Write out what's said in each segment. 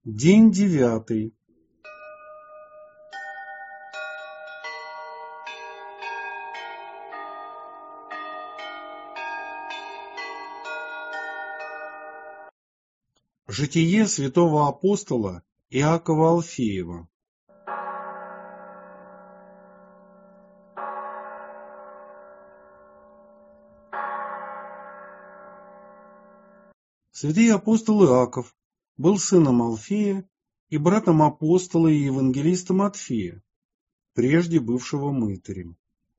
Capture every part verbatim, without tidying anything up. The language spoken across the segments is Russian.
День девятый. Житие святого апостола Иакова Алфеева. Святый апостол Иаков был сыном Алфея и братом апостола и евангелиста Матфея, прежде бывшего мытарем.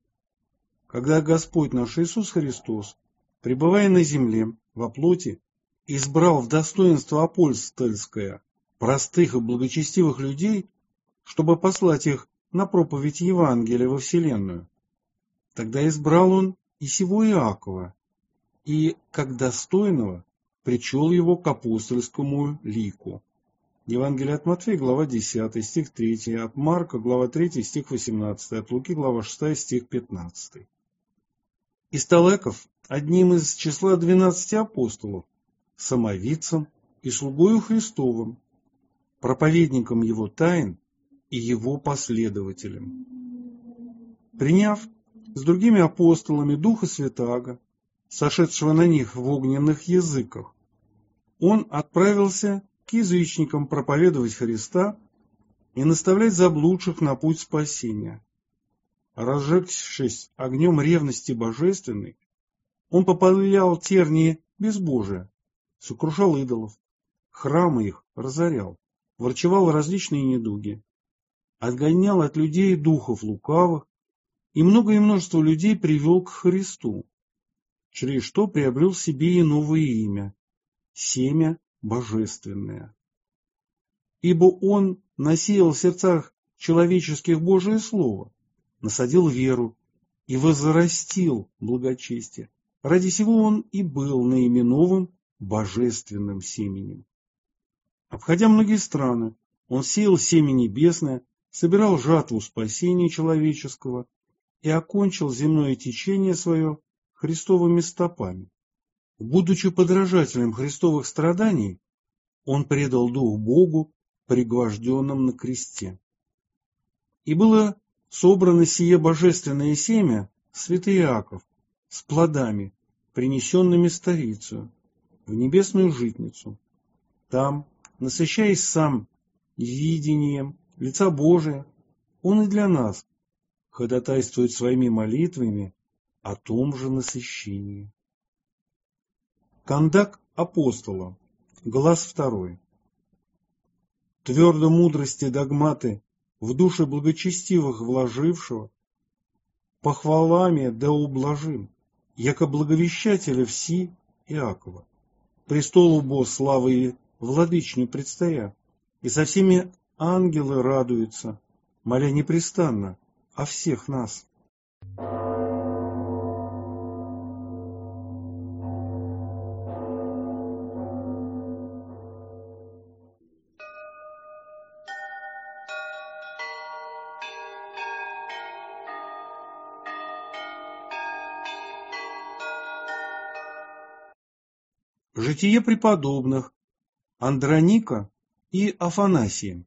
Когда Господь наш Иисус Христос, пребывая на земле, во плоти, избрал в достоинство апостольское простых и благочестивых людей, чтобы послать их на проповедь Евангелия во вселенную, тогда избрал он и сего Иакова, и, как достойного, причел его к апостольскому лику. Евангелие от Матфея, глава десятая, стих третий, от Марка, глава третья, стих восемнадцатый, от Луки, глава шестая, стих пятнадцатый. И стал Иаков одним из числа двенадцати апостолов, самовидцем и слугою Христовым, проповедником его тайн и его последователем. Приняв с другими апостолами Духа Святаго, сошедшего на них в огненных языках, он отправился к язычникам проповедовать Христа и наставлять заблудших на путь спасения. Разжегшись огнем ревности божественной, он попалял тернии безбожия, сокрушал идолов, храмы их разорял, врачевал различные недуги, отгонял от людей духов лукавых и много и множество людей привел к Христу, через что приобрел себе и новое имя – семя божественное. Ибо он насеял в сердцах человеческих Божие Слово, насадил веру и возрастил благочестие. Ради сего он и был наименован божественным семенем. Обходя многие страны, он сеял семя небесное, собирал жатву спасения человеческого и окончил земное течение свое Христовыми стопами. Будучи подражателем христовых страданий, он предал дух Богу, пригвожденным на кресте. И было собрано сие божественное семя, святый Иаков, с плодами, принесенными старицею, в небесную житницу. Там, насыщаясь сам видением лица Божия, он и для нас ходатайствует своими молитвами о том же насыщении. Кондак апостола, глаз второй. Твердо мудрости догматы в души благочестивых вложившего, похвалами да ублажим, яко благовещателя вси Иакова, престолу Бо славы и владычню предстоя, и со всеми ангелы радуются, моля непрестанно о всех нас. Житие преподобных Андроника и Афанасия.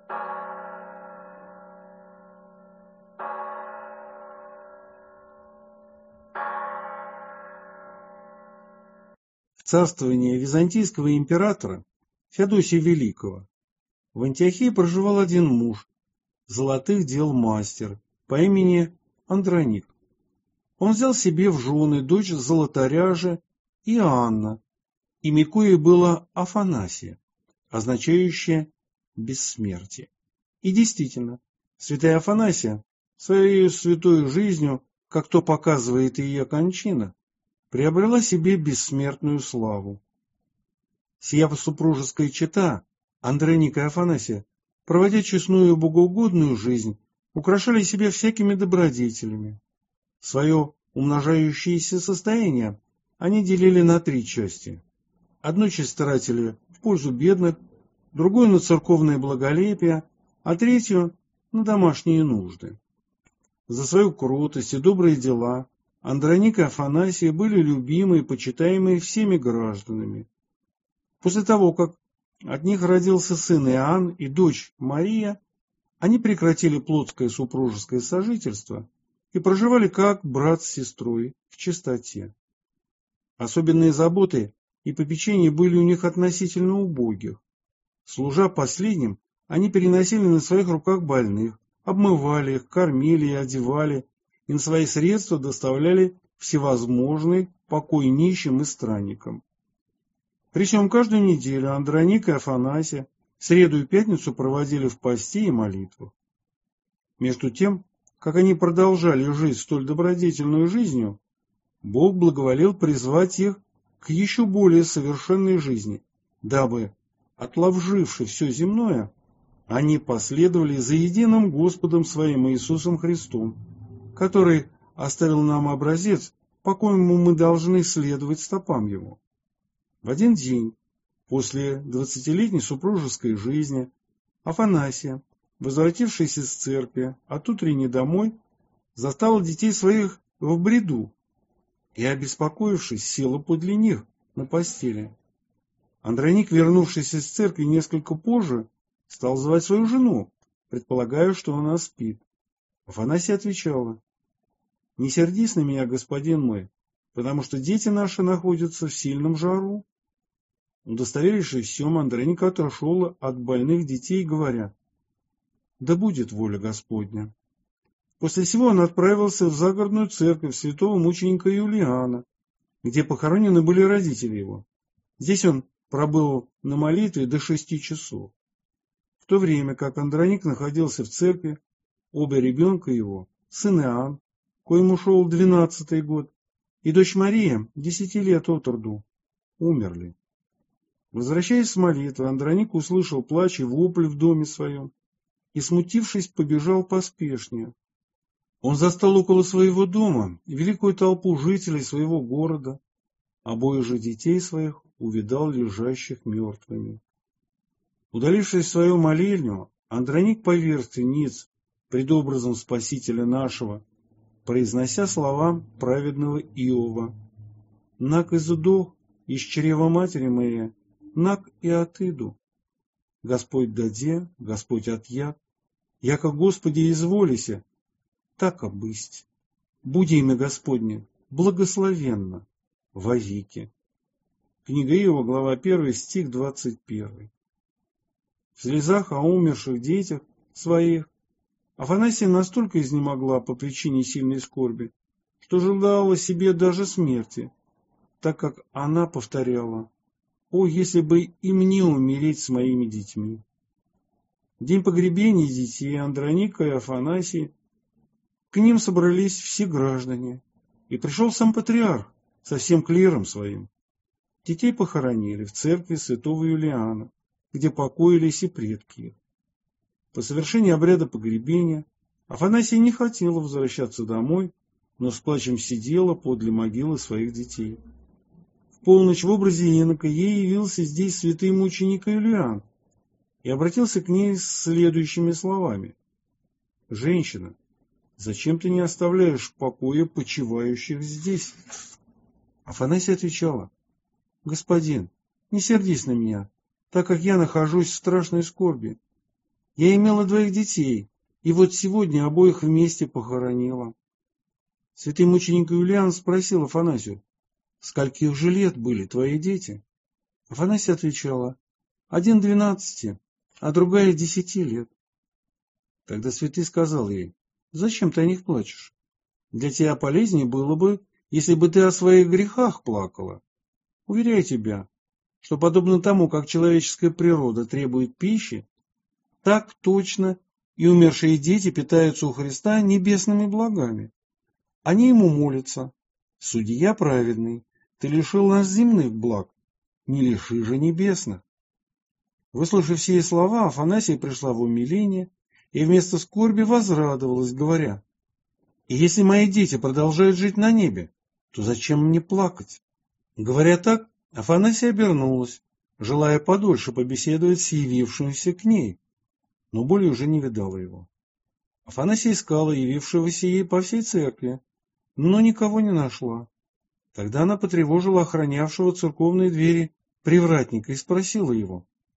В царствование византийского императора Феодосия Великого в Антиохии проживал один муж, золотых дел мастер, по имени Андроник. Он взял себе в жены дочь золотаря же Иоанна, имя коей было Афанасия, означающее бессмертие. И действительно, святая Афанасия своей святой жизнью, как то показывает и ее кончина, приобрела себе бессмертную славу. Сия супружеская чета, Андроник и Афанасия, проводя честную и богоугодную жизнь, украшали себя всякими добродетелями. Свое умножающееся состояние они делили на три части. Одну часть тратили в пользу бедных, другую на церковное благолепие, а третью на домашние нужды. За свою кротость и добрые дела Андроник и Афанасия были любимы и почитаемы всеми гражданами. После того, как От них родился сын Иоанн и дочь Мария. Они прекратили плотское супружеское сожительство и проживали как брат с сестрой в чистоте. Особенные заботы и попечения были у них относительно убогих. Служа последним, они переносили на своих руках больных, обмывали их, кормили и одевали, и на свои средства доставляли всевозможный покой нищим и странникам. Причем каждую неделю Андроник и Афанасия среду и пятницу проводили в посте и молитвах. Между тем, как они продолжали жить столь добродетельную жизнью, Бог благоволил призвать их к еще более совершенной жизни, дабы, отложивши все земное, они последовали за единым Господом своим Иисусом Христом, который оставил нам образец, по коему мы должны следовать стопам Его. В один день, после двадцатилетней супружеской жизни, Афанасия, возвратившись из церкви от утренней домой, застала детей своих в бреду и, обеспокоившись, села подле них на постели. Андроник, вернувшись из церкви несколько позже, стал звать свою жену, предполагая, что она спит. Афанасия отвечала: «Не сердись на меня, господин мой, потому что дети наши находятся в сильном жару». Удостоверившись в всем, Андроник отошел от больных детей, говоря: «Да будет воля Господня». После сего он отправился в загородную церковь святого мученика Юлиана, где похоронены были родители его. Здесь он пробыл на молитве до шести часов. В то время как Андроник находился в церкви, оба ребенка его, сын Иоанн, коему шел двенадцатый год, и дочь Мария, десяти лет от роду, умерли. Возвращаясь с молитвы, Андроник услышал плач и вопль в доме своем и, смутившись, побежал поспешнее. Он застал около своего дома великую толпу жителей своего города, обоих же детей своих увидал лежащих мертвыми. Удалившись в свою молельню, Андроник поверг ниц пред образом Спасителя нашего, произнося слова праведного Иова: «Нак изудох из чрева матери моей, нак и отыду. Господь даде, Господь отъят, яко Господи изволися, так обысть. Буди имя Господне благословенно вовеки». Книга Иова, глава первая, стих двадцать первый. В слезах о умерших детях своих Афанасия настолько изнемогла по причине сильной скорби, что желала себе даже смерти, так как она повторяла: «О, если бы и мне умереть с моими детьми!» В день погребения детей Андроника и Афанасии к ним собрались все граждане, и пришел сам патриарх со всем клиром своим. Детей похоронили в церкви святого Юлиана, где покоились и предки их. По совершении обряда погребения Афанасия не хотела возвращаться домой, но с плачем сидела подле могилы своих детей. В полночь в образе инока ей явился здесь святый мученик Юлиан и обратился к ней с следующими словами: «Женщина, зачем ты не оставляешь в покое почивающих здесь?» Афанасия отвечала: «Господин, не сердись на меня, так как я нахожусь в страшной скорби. Я имела двоих детей, и вот сегодня обоих вместе похоронила». Святый мученик Юлиан спросил Афанасию: «Скольких же лет были твои дети?» Афанасия отвечала: «Один двенадцати, а другая десяти лет». Тогда святый сказал ей: «Зачем ты о них плачешь? Для тебя полезнее было бы, если бы ты о своих грехах плакала. Уверяю тебя, что подобно тому, как человеческая природа требует пищи, так точно и умершие дети питаются у Христа небесными благами. Они ему молятся: «Судья праведный, ты лишил нас земных благ, не лиши же небесных». Выслушав сие слова, Афанасия пришла в умиление и вместо скорби возрадовалась, говоря: «И если мои дети продолжают жить на небе, то зачем мне плакать?» Говоря так, Афанасия обернулась, желая подольше побеседовать с явившимся к ней, но более уже не видала его. Афанасия искала явившегося ей по всей церкви, но никого не нашла. Тогда она потревожила охранявшего церковные двери привратника и спросила его: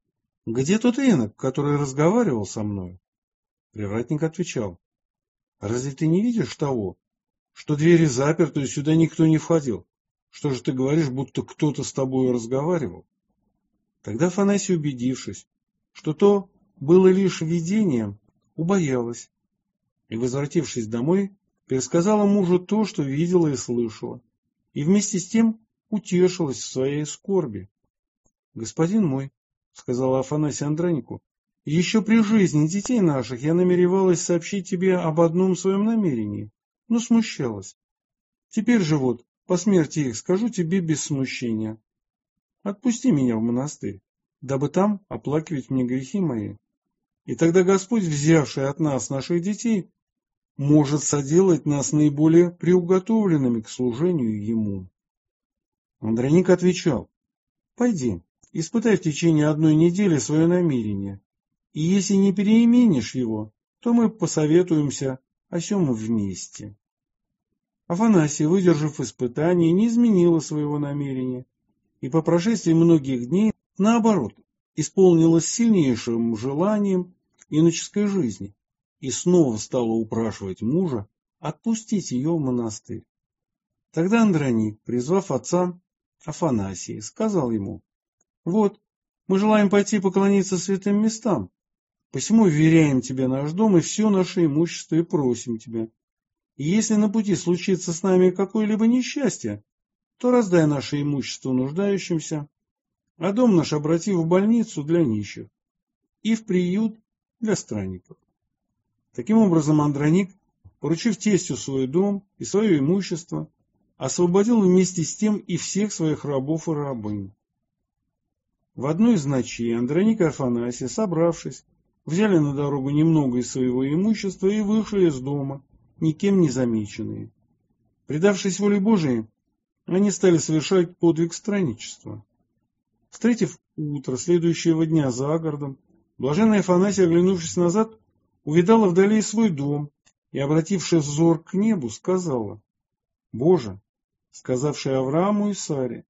где тот инок, который разговаривал со мной? Привратник отвечал: разве ты не видишь того, что двери заперты, и сюда никто не входил? Что же ты говоришь, будто кто-то с тобой разговаривал? Тогда Афанасий, убедившись, что то было лишь видением, убоялась и, возвратившись домой, пересказала мужу то, что видела и слышала, и вместе с тем утешилась в своей скорби. «Господин мой, — сказала Афанасия Андронику, — еще при жизни детей наших я намеревалась сообщить тебе об одном своем намерении, но смущалась. Теперь же вот, по смерти их, скажу тебе без смущения. Отпусти меня в монастырь, дабы там оплакивать мне грехи мои. И тогда Господь, взявший от нас наших детей, может соделать нас наиболее приуготовленными к служению Ему». Андроник отвечал: «Пойди, испытай в течение одной недели свое намерение, и если не переменишь его, то мы посоветуемся о сем вместе». Афанасия, выдержав испытание, не изменила своего намерения, и по прошествии многих дней, наоборот, исполнилась сильнейшим желанием иноческой жизни и снова стала упрашивать мужа отпустить ее в монастырь. Тогда Андроник, призвав отца Афанасия, сказал ему: «Вот, мы желаем пойти поклониться святым местам, посему вверяем тебе наш дом и все наше имущество и просим тебя. И если на пути случится с нами какое-либо несчастье, то раздай наше имущество нуждающимся, а дом наш обрати в больницу для нищих и в приют для странников». Таким образом, Андроник, поручив тестю свой дом и свое имущество, освободил вместе с тем и всех своих рабов и рабынь. В одну из ночей Андроник и Афанасий, собравшись, взяли на дорогу немного из своего имущества и вышли из дома, никем не замеченные. Предавшись воле Божией, они стали совершать подвиг странничества. Встретив утро следующего дня за городом, блаженный Афанасий, оглянувшись назад, увидала вдали свой дом и, обратившись взор к небу, сказала: «Боже, сказавший Аврааму и Саре: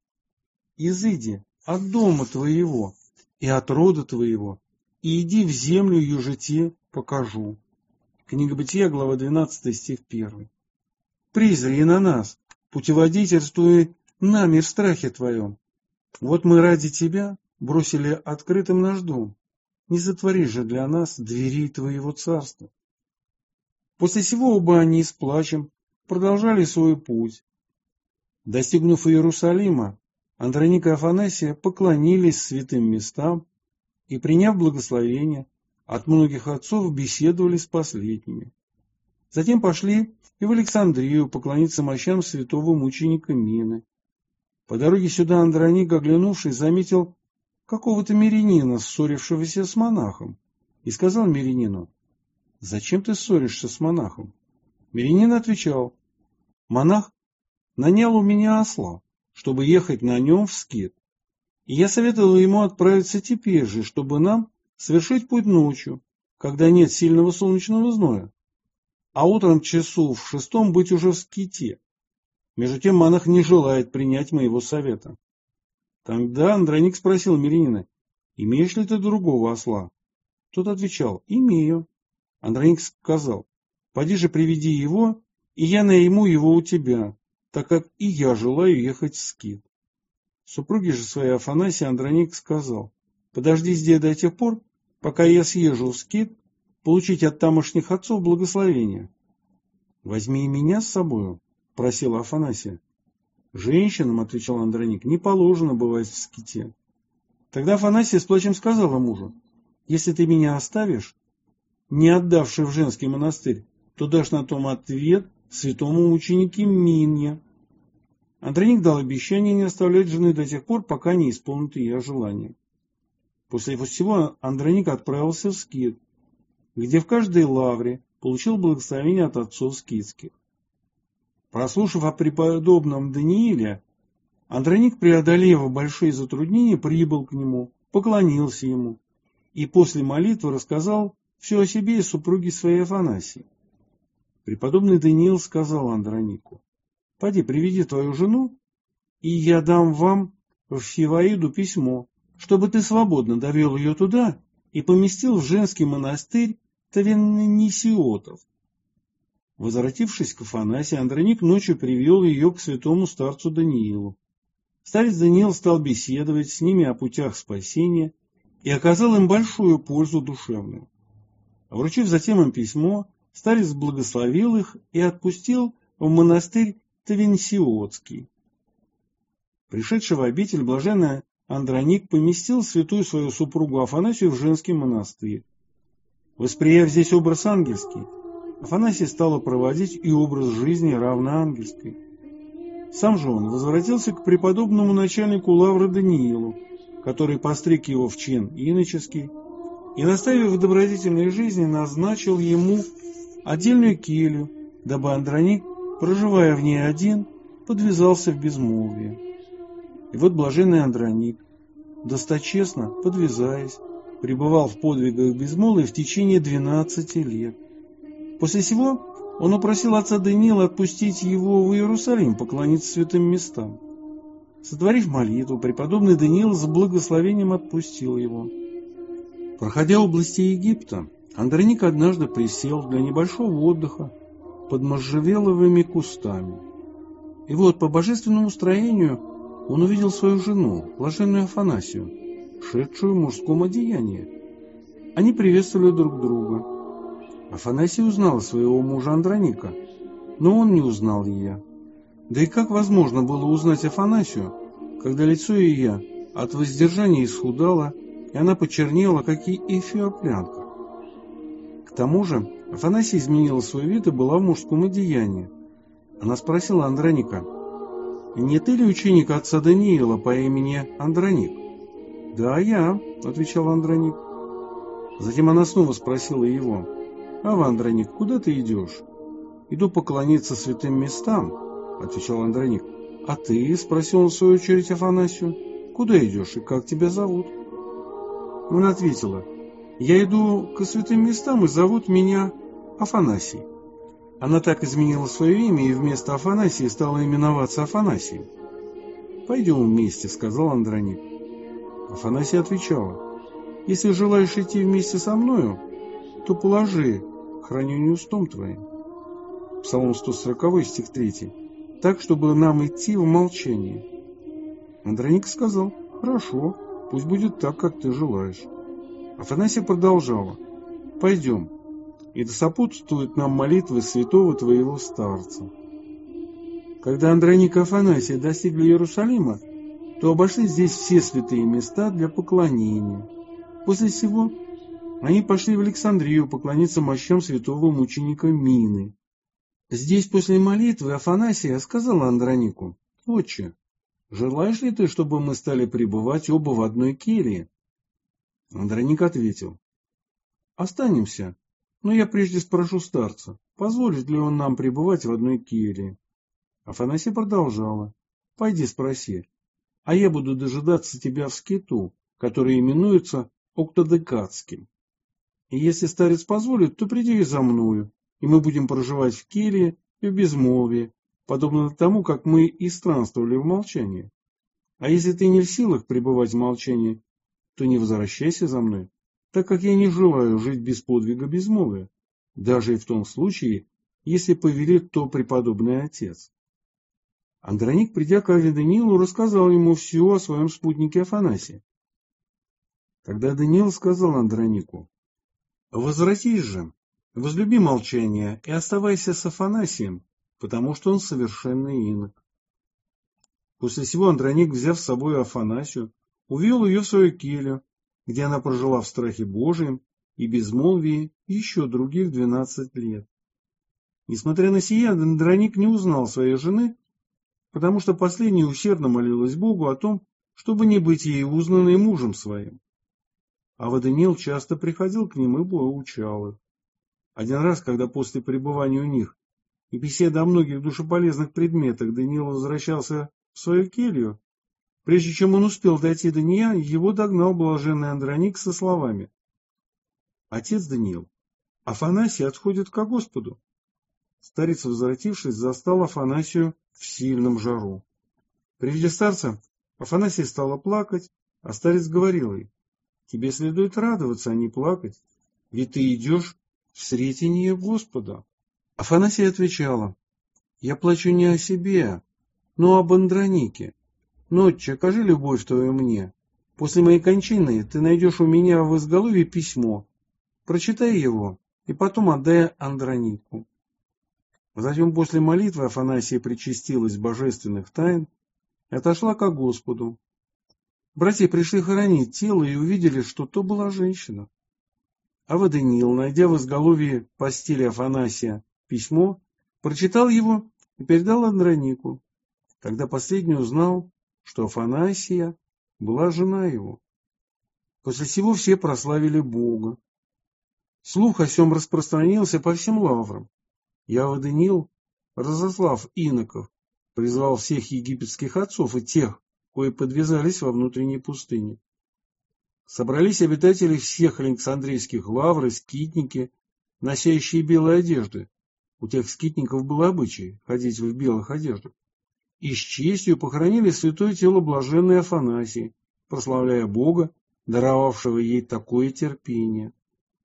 изыди от дома твоего и от рода твоего, и иди в землю ее же те покажу». Книга Бытия, глава двенадцатая, стих первый. «Призри на нас, путеводительствуй нами в страхе твоем. Вот мы ради тебя бросили открытым наш дом. Не затвори же для нас дверей твоего царства». После сего оба они с плачем продолжали свой путь. Достигнув Иерусалима, Андроник и Афанасия поклонились святым местам и, приняв благословение от многих отцов, беседовали с последними. Затем пошли и в Александрию поклониться мощам святого мученика Мины. По дороге сюда Андроник, оглянувшись, заметил какого-то мирянина, ссорившегося с монахом, и сказал мирянину: «Зачем ты ссоришься с монахом?» Мирянин отвечал: «Монах нанял у меня осла, чтобы ехать на нем в Скит, и я советовал ему отправиться теперь же, чтобы нам совершить путь ночью, когда нет сильного солнечного зноя, а утром часу в шестом быть уже в Ските. Между тем монах не желает принять моего совета». Тогда Андроник спросил мирянина: «Имеешь ли ты другого осла?» Тот отвечал: «Имею». Андроник сказал: «Поди же приведи его, и я найму его у тебя, так как и я желаю ехать в Скит». Супруге же своей Афанасии Андроник сказал: «Подожди здесь до тех пор, пока я съезжу в Скит, получить от тамошних отцов благословение». «Возьми и меня с собою», — просила Афанасия. «Женщинам, — отвечал Андроник, — не положено бывать в Ските». Тогда Афанасия с плачем сказала мужу: «Если ты меня оставишь, не отдавший в женский монастырь, то дашь на том ответ святому мученику Мине». Андроник дал обещание не оставлять жены до тех пор, пока не исполнит ее желание. После всего Андроник отправился в Скит, где в каждой лавре получил благословение от отцов скитских. Прослушав о преподобном Данииле, Андроник, преодолев большие затруднения, прибыл к нему, поклонился ему и после молитвы рассказал все о себе и супруге своей Афанасии. Преподобный Даниил сказал Андронику: «Поди, приведи твою жену, и я дам вам в Фиваиду письмо, чтобы ты свободно довел ее туда и поместил в женский монастырь Тавеннисиотов. Возвратившись к Афанасию, Андроник ночью привел ее к святому старцу Даниилу. Старец Даниил стал беседовать с ними о путях спасения и оказал им большую пользу душевную. Вручив затем им письмо, старец благословил их и отпустил в монастырь Тавеннисиотский. Пришедший в обитель, блаженный Андроник поместил святую свою супругу Афанасию в женский монастырь. Восприяв здесь образ ангельский, Афанасий стал проводить и образ жизни равноангельской. Сам же он возвратился к преподобному начальнику лавры Даниилу, который постриг его в чин иноческий, и, наставив в добродетельной жизни, назначил ему отдельную келью, дабы Андроник, проживая в ней один, подвязался в безмолвие. И вот блаженный Андроник, досточестно подвязаясь, пребывал в подвигах безмолвия в течение двенадцати лет. После сего он упросил отца Даниила отпустить его в Иерусалим поклониться святым местам. Сотворив молитву, преподобный Даниил с благословением отпустил его. Проходя области Египта, Андроник однажды присел для небольшого отдыха под можжевеловыми кустами. И вот по божественному строению он увидел свою жену, блаженную Афанасию, шедшую в мужском одеянии. Они приветствовали друг друга. Афанасий узнал своего мужа Андроника, но он не узнал ее. Да и как возможно было узнать Афанасию, когда лицо ее от воздержания исхудало, и она почернела, как и эфиоплянка? К тому же Афанасия изменила свой вид и была в мужском одеянии. Она спросила Андроника: «Не ты ли ученик отца Даниила по имени Андроник?» «Да, я», — отвечал Андроник. Затем она снова спросила его: «Ава, Андроник, куда ты идешь?» «Иду поклониться святым местам», — отвечал Андроник. «А ты?» — спросил он в свою очередь Афанасию. «Куда идешь и как тебя зовут?» Она ответила: «Я иду к святым местам, и зовут меня Афанасий». Она так изменила свое имя и вместо Афанасия стала именоваться Афанасием. «Пойдем вместе», — сказал Андроник. Афанасия отвечала: «Если желаешь идти вместе со мною, то положи к хранению устом твоим». Псалом сто сорок, стих три. «Так, чтобы нам идти в молчании». Андроник сказал: «Хорошо, пусть будет так, как ты желаешь». Афанасия продолжала: «Пойдем, и да сопутствуют нам молитвы святого твоего старца». Когда Андроник и Афанасий достигли Иерусалима, то обошли здесь все святые места для поклонения. После сего они пошли в Александрию поклониться мощам святого мученика Мины. Здесь после молитвы Афанасия сказала Андронику: «Отче, желаешь ли ты, чтобы мы стали пребывать оба в одной келье?» Андроник ответил: «Останемся, но я прежде спрошу старца, позволит ли он нам пребывать в одной келье». Афанасия продолжала: «Пойди спроси, а я буду дожидаться тебя в скиту, который именуется Октодекадским. И если старец позволит, то приди и за мною, и мы будем проживать в келье и в безмолвии, подобно тому, как мы и странствовали в молчании. А если ты не в силах пребывать в молчании, то не возвращайся за мной, так как я не желаю жить без подвига безмолвия, даже и в том случае, если повелит то преподобный отец». Андроник, придя к Аве Даниилу, рассказал ему все о своем спутнике Афанасии. Тогда Даниил сказал Андронику: «Возвратись же, возлюби молчание и оставайся с Афанасием, потому что он совершенный инок». После сего Андроник, взяв с собой Афанасию, увел ее в свою келью, где она прожила в страхе Божием и безмолвии еще других двенадцать лет. Несмотря на сие, Андроник не узнал своей жены, потому что последняя усердно молилась Богу о том, чтобы не быть ей узнанной мужем своим. Ава Даниил часто приходил к ним и поучал их. Один раз, когда после пребывания у них и беседы о многих душеполезных предметах Даниил возвращался в свою келью, прежде чем он успел дойти до нее, его догнал блаженный Андроник со словами: «Отец Даниил, Афанасий отходит ко Господу». Старец, возвратившись, застал Афанасию в сильном жару. При виде старца Афанасия стала плакать А старец говорил ей: тебе следует радоваться, а не плакать, ведь ты идешь в сретение Господа. Афанасия отвечала: я плачу не о себе, но об Андронике. Нотче, окажи любовь твою мне. После моей кончины ты найдешь у меня в изголовье письмо. Прочитай его и потом отдай Андронику. Затем после молитвы Афанасия причастилась божественных тайн и отошла ко Господу. Братья пришли хоронить тело и увидели, что то была женщина. Ава Даниил, найдя в изголовье постели Афанасия письмо, прочитал его и передал Андронику. Тогда последний узнал, что Афанасия была жена его. После сего все прославили Бога. Слух о сем распространился по всем лаврам. И Ава Даниил, разослав иноков, призвал всех египетских отцов и тех, кои подвязались во внутренней пустыне. Собрались обитатели всех Александрийских лавр и скитники, носящие белые одежды. У тех скитников был обычай ходить в белых одеждах. И с честью похоронили святое тело блаженной Афанасии, прославляя Бога, даровавшего ей такое терпение.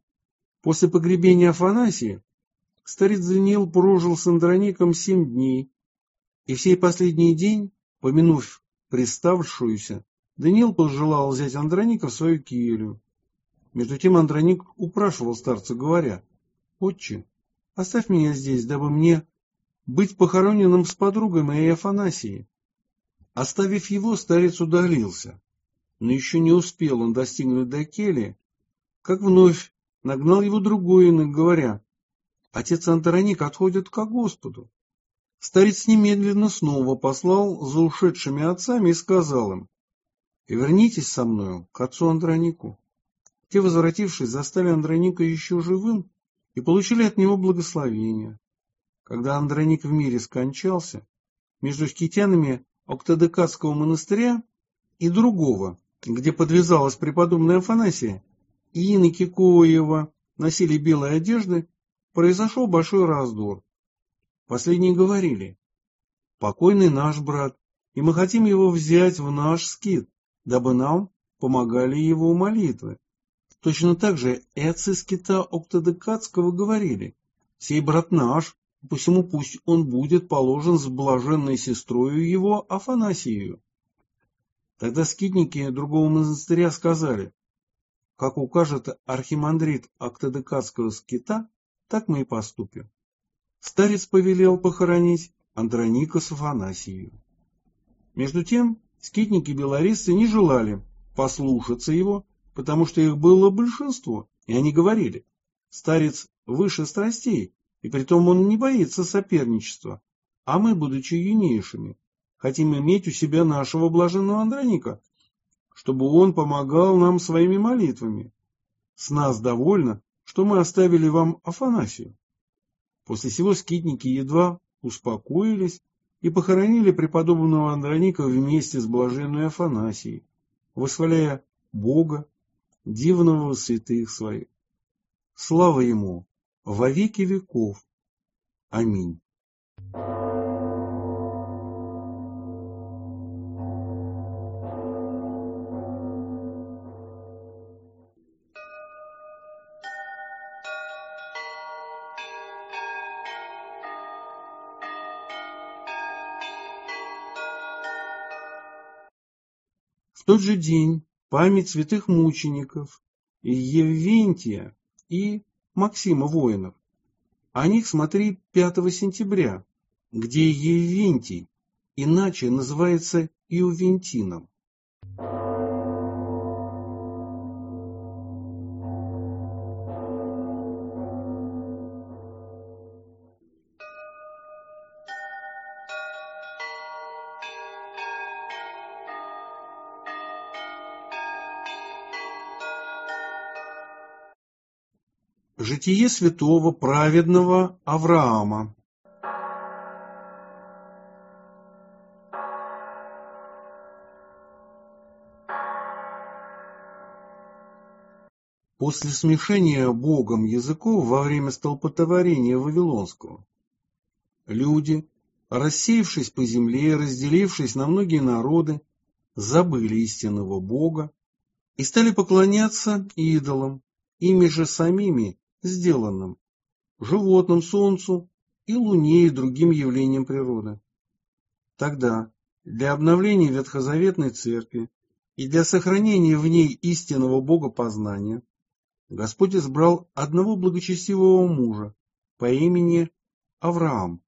После погребения Афанасии старец Даниил прожил с Андроником семь дней, и в сей последний день, помянув приставшуюся, Даниил пожелал взять Андроника в свою келью. Между тем Андроник упрашивал старца, говоря: «Отче, оставь меня здесь, дабы мне быть похороненным с подругой моей Афанасией». Оставив его, старец удалился, но еще не успел он достигнуть до кельи, как вновь нагнал его другой инок, говоря: «Отец Андроник отходит ко Господу». Старец немедленно снова послал за ушедшими отцами и сказал им: «Вернитесь со мною к отцу Андронику». Те, возвратившись, застали Андроника еще живым и получили от него благословение. Когда Андроник в мире скончался, между скитянами Октодекадского монастыря и другого, где подвязалась преподобная Афанасия, и иноки коего носили белые одежды, произошел большой раздор. Последние говорили: «Покойный наш брат, и мы хотим его взять в наш скит, дабы нам помогали его молитвы». Точно так же эцы скита Октодекадского говорили: «Сей брат наш, посему пусть он будет положен с блаженной сестрою его Афанасией». Тогда скитники другого монастыря сказали: «Как укажет архимандрит Октодекадского скита, так мы и поступим». Старец повелел похоронить Андроника с Афанасией. Между тем скитники-белорисцы не желали послушаться его, потому что их было большинство, и они говорили: «Старец выше страстей, и притом он не боится соперничества, а мы, будучи юнейшими, хотим иметь у себя нашего блаженного Андроника, чтобы он помогал нам своими молитвами. С нас довольно, что мы оставили вам Афанасию». После сего скитники едва успокоились и похоронили преподобного Андроника вместе с блаженной Афанасией, восхваляя Бога, дивного святых своих. Слава ему во веки веков. Аминь. В тот же день память святых мучеников Еввентия и Максима воинов. О них смотри пятого сентября, где Еввентий иначе называется Иувентином. Житие святого праведного Авраама. После смешения Богом языков во время столпотворения Вавилонского, люди, рассеявшись по земле, разделившись на многие народы, забыли истинного Бога и стали поклоняться идолам, ими же самими сделанным, животным, солнцу и луне и другим явлениям природы. Тогда для обновления ветхозаветной церкви и для сохранения в ней истинного богопознания Господь избрал одного благочестивого мужа по имени Авраам.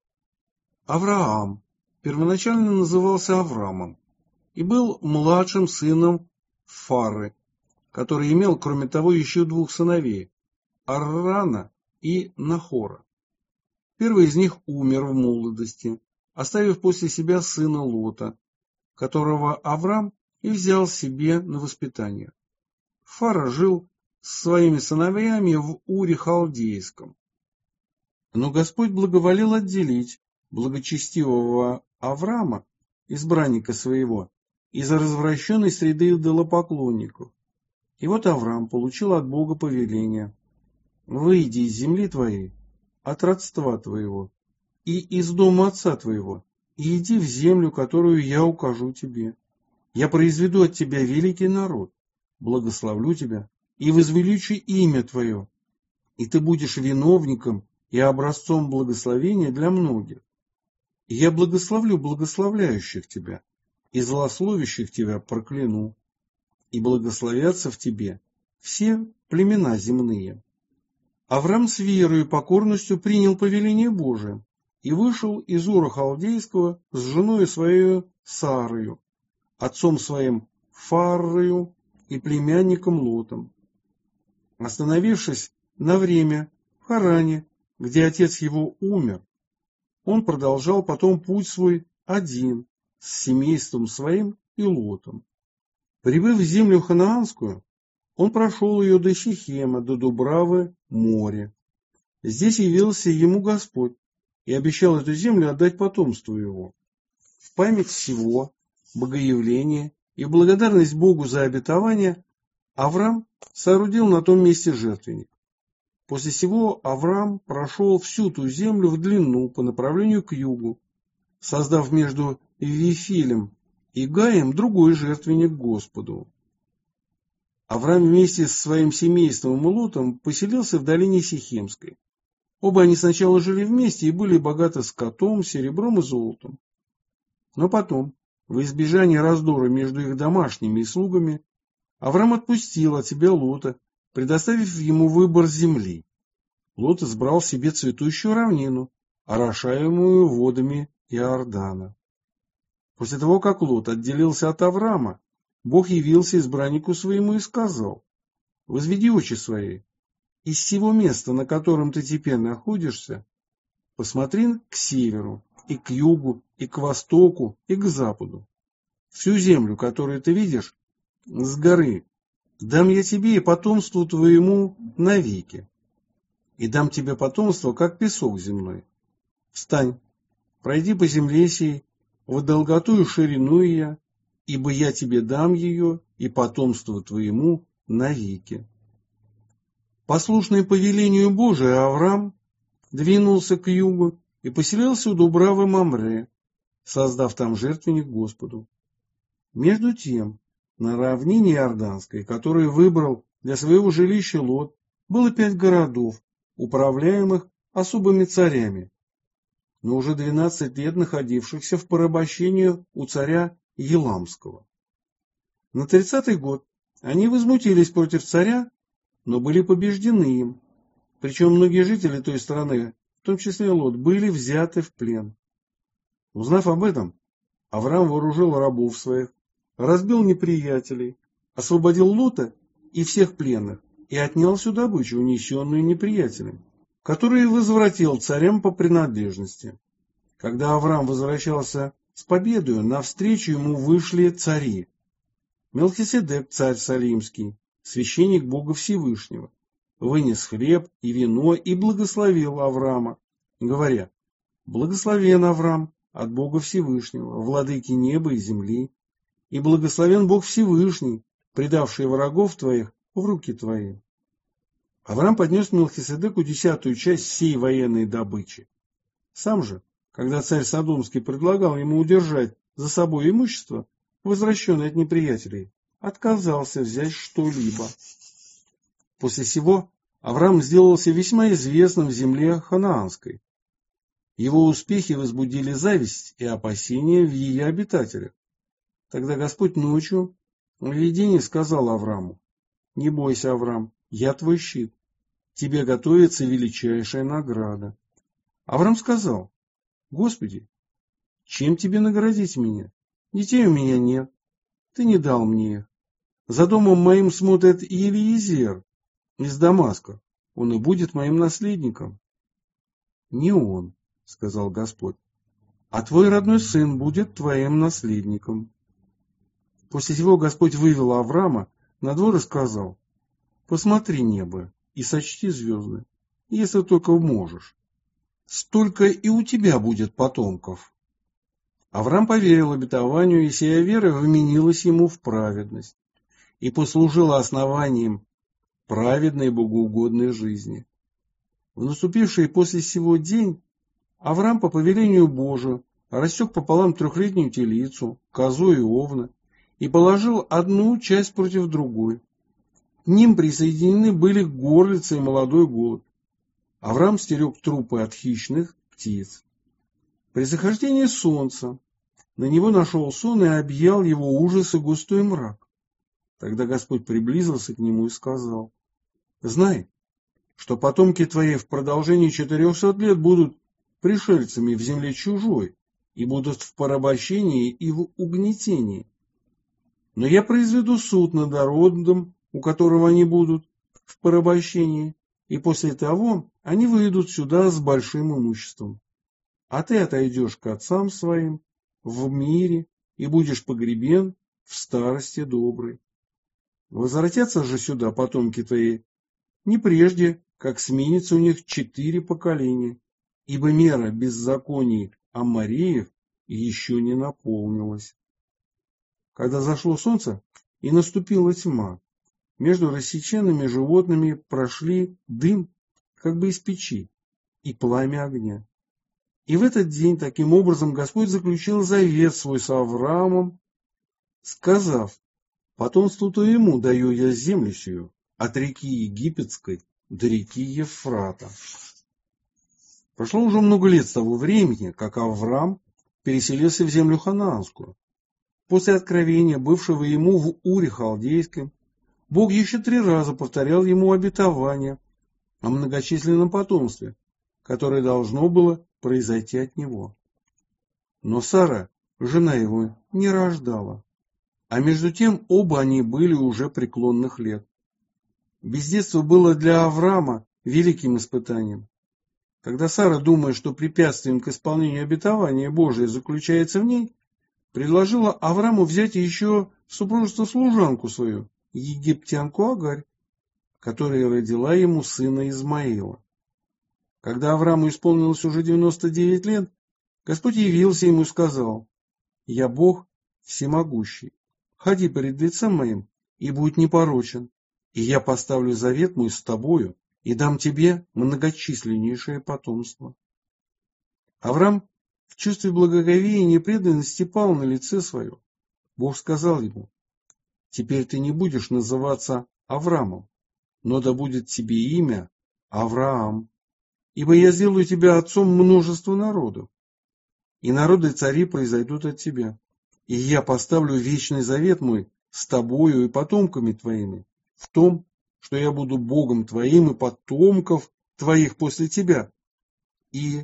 Авраам первоначально назывался Аврамом и был младшим сыном Фары, который имел, кроме того, еще двух сыновей – Аррана и Нахора. Первый из них умер в молодости, оставив после себя сына Лота, которого Авраам и взял себе на воспитание. Фара жил с своими сыновьями в Уре Халдейском. Но Господь благоволил отделить благочестивого Авраама, избранника своего, из развращенной среды идолопоклонников. И вот Авраам получил от Бога повеление: «Выйди из земли твоей, от родства твоего, и из дома отца твоего, и иди в землю, которую я укажу тебе. Я произведу от тебя великий народ, благословлю тебя и возвеличу имя твое, и ты будешь виновником и образцом благословения для многих. И я благословлю благословляющих тебя, и злословящих тебя прокляну, и благословятся в тебе все племена земные». Авраам с верою и покорностью принял повеление Божие и вышел из Ура Халдейского с женой своей Сарою, отцом своим Фаррою и племянником Лотом. Остановившись на время в Харане, где отец его умер, он продолжал потом путь свой один с семейством своим и Лотом. Прибыв в землю ханаанскую, он прошел ее до Сихема, до Дубравы, моря. Здесь явился ему Господь и обещал эту землю отдать потомству его. В память всего богоявления и в благодарность Богу за обетование Авраам соорудил на том месте жертвенник. После сего Авраам прошел всю ту землю в длину по направлению к югу, создав между Вифилем и Гаем другой жертвенник Господу. Авраам вместе со своим семейством и Лотом поселился в долине Сихемской. Оба они сначала жили вместе и были богаты скотом, серебром и золотом. Но потом, во избежание раздора между их домашними и слугами, Авраам отпустил от себя Лота, предоставив ему выбор земли. Лот избрал себе цветущую равнину, орошаемую водами Иордана. После того, как Лот отделился от Авраама, Бог явился избраннику своему и сказал: «Возведи очи свои, из сего места, на котором ты теперь находишься, посмотри к северу, и к югу, и к востоку, и к западу. Всю землю, которую ты видишь, с горы, дам я тебе и потомству твоему навеки, и дам тебе потомство, как песок земной. Встань, пройди по земле сей, в долготу и ширину ее, ибо я тебе дам ее и потомству твоему навеки». Послушный повелению Божию, Авраам двинулся к югу и поселился у Дубравы Мамре, создав там жертвенник Господу. Между тем, на равнине Иорданской, которую выбрал для своего жилища Лот, было пять городов, управляемых особыми царями, но уже двенадцать лет находившихся в порабощении у царя Еламского. На тридцатый год они возмутились против царя, но были побеждены им, причем многие жители той страны, в том числе Лот, были взяты в плен. Узнав об этом, Авраам вооружил рабов своих, разбил неприятелей, освободил Лота и всех пленных и отнял всю добычу, унесенную неприятелем, который возвратил царям по принадлежности. Когда Авраам возвращался с победою, навстречу ему вышли цари. Мелхиседек, царь Салимский, священник Бога Всевышнего, вынес хлеб и вино и благословил Авраама, говоря: «Благословен Авраам от Бога Всевышнего, владыки неба и земли, и благословен Бог Всевышний, предавший врагов твоих в руки твои». Авраам поднес Мелхиседеку десятую часть всей военной добычи. Сам же, когда царь Содомский предлагал ему удержать за собой имущество, возвращенный от неприятелей, отказался взять что-либо. После сего Авраам сделался весьма известным в земле ханаанской. Его успехи возбудили зависть и опасения в ее обитателях. Тогда Господь ночью в видении сказал Аврааму: «Не бойся, Авраам, я твой щит, тебе готовится величайшая награда». Авраам сказал: «Господи, чем тебе наградить меня? Детей у меня нет, ты не дал мне их. За домом моим смотрит Елиезер из Дамаска, он и будет моим наследником». «Не он, — сказал Господь, — а твой родной сын будет твоим наследником». После сего Господь вывел Авраама на двор и сказал: «Посмотри небо и сочти звезды, если только можешь. Столько и у тебя будет потомков». Авраам поверил обетованию, и сия вера вменилась ему в праведность и послужила основанием праведной богоугодной жизни. В наступивший после сего день Авраам по повелению Божию рассек пополам трехлетнюю телицу, козу и овна и положил одну часть против другой. К ним присоединены были горлица и молодой голубь. Авраам стерег трупы от хищных птиц. При захождении солнца на него нашел сон и объял его ужас и густой мрак. Тогда Господь приблизился к нему и сказал: «Знай, что потомки твои в продолжении четырехсот лет будут пришельцами в земле чужой и будут в порабощении и в угнетении. Но я произведу суд над народом, у которого они будут в порабощении, и после того они выйдут сюда с большим имуществом. А ты отойдешь к отцам своим в мире и будешь погребен в старости доброй. Возвратятся же сюда потомки твои не прежде, как сменится у них четыре поколения, ибо мера беззаконий аммореев еще не наполнилась». Когда зашло солнце и наступила тьма, между рассеченными животными прошли дым, как бы из печи, и пламя огня. И в этот день таким образом Господь заключил завет свой с Авраамом, сказав: «Потомству твоему даю я землю сию, от реки Египетской до реки Ефрата». Прошло уже много лет с того времени, как Авраам переселился в землю ханаанскую. После откровения, бывшего ему в Уре Халдейском, Бог еще три раза повторял ему обетование о многочисленном потомстве, которое должно было произойти от него. Но Сара, жена его, не рождала, а между тем оба они были уже преклонных лет. Бездетство было для Авраама великим испытанием. Когда Сара, думая, что препятствием к исполнению обетования Божия заключается в ней, предложила Аврааму взять еще в супружество служанку свою, египтянку Агарь, которая родила ему сына Измаила. Когда Аврааму исполнилось уже девяносто девять лет, Господь явился ему и сказал: «Я Бог всемогущий, ходи перед лицем моим и будь непорочен, и я поставлю завет мой с тобою и дам тебе многочисленнейшее потомство». Авраам в чувстве благоговения и преданности пал на лице свое. Бог сказал ему: «Теперь ты не будешь называться Авраамом, но да будет тебе имя Авраам, ибо я сделаю тебя отцом множества народов, и народы цари произойдут от тебя, и я поставлю вечный завет мой с тобою и потомками твоими в том, что я буду Богом твоим и потомков твоих после тебя, и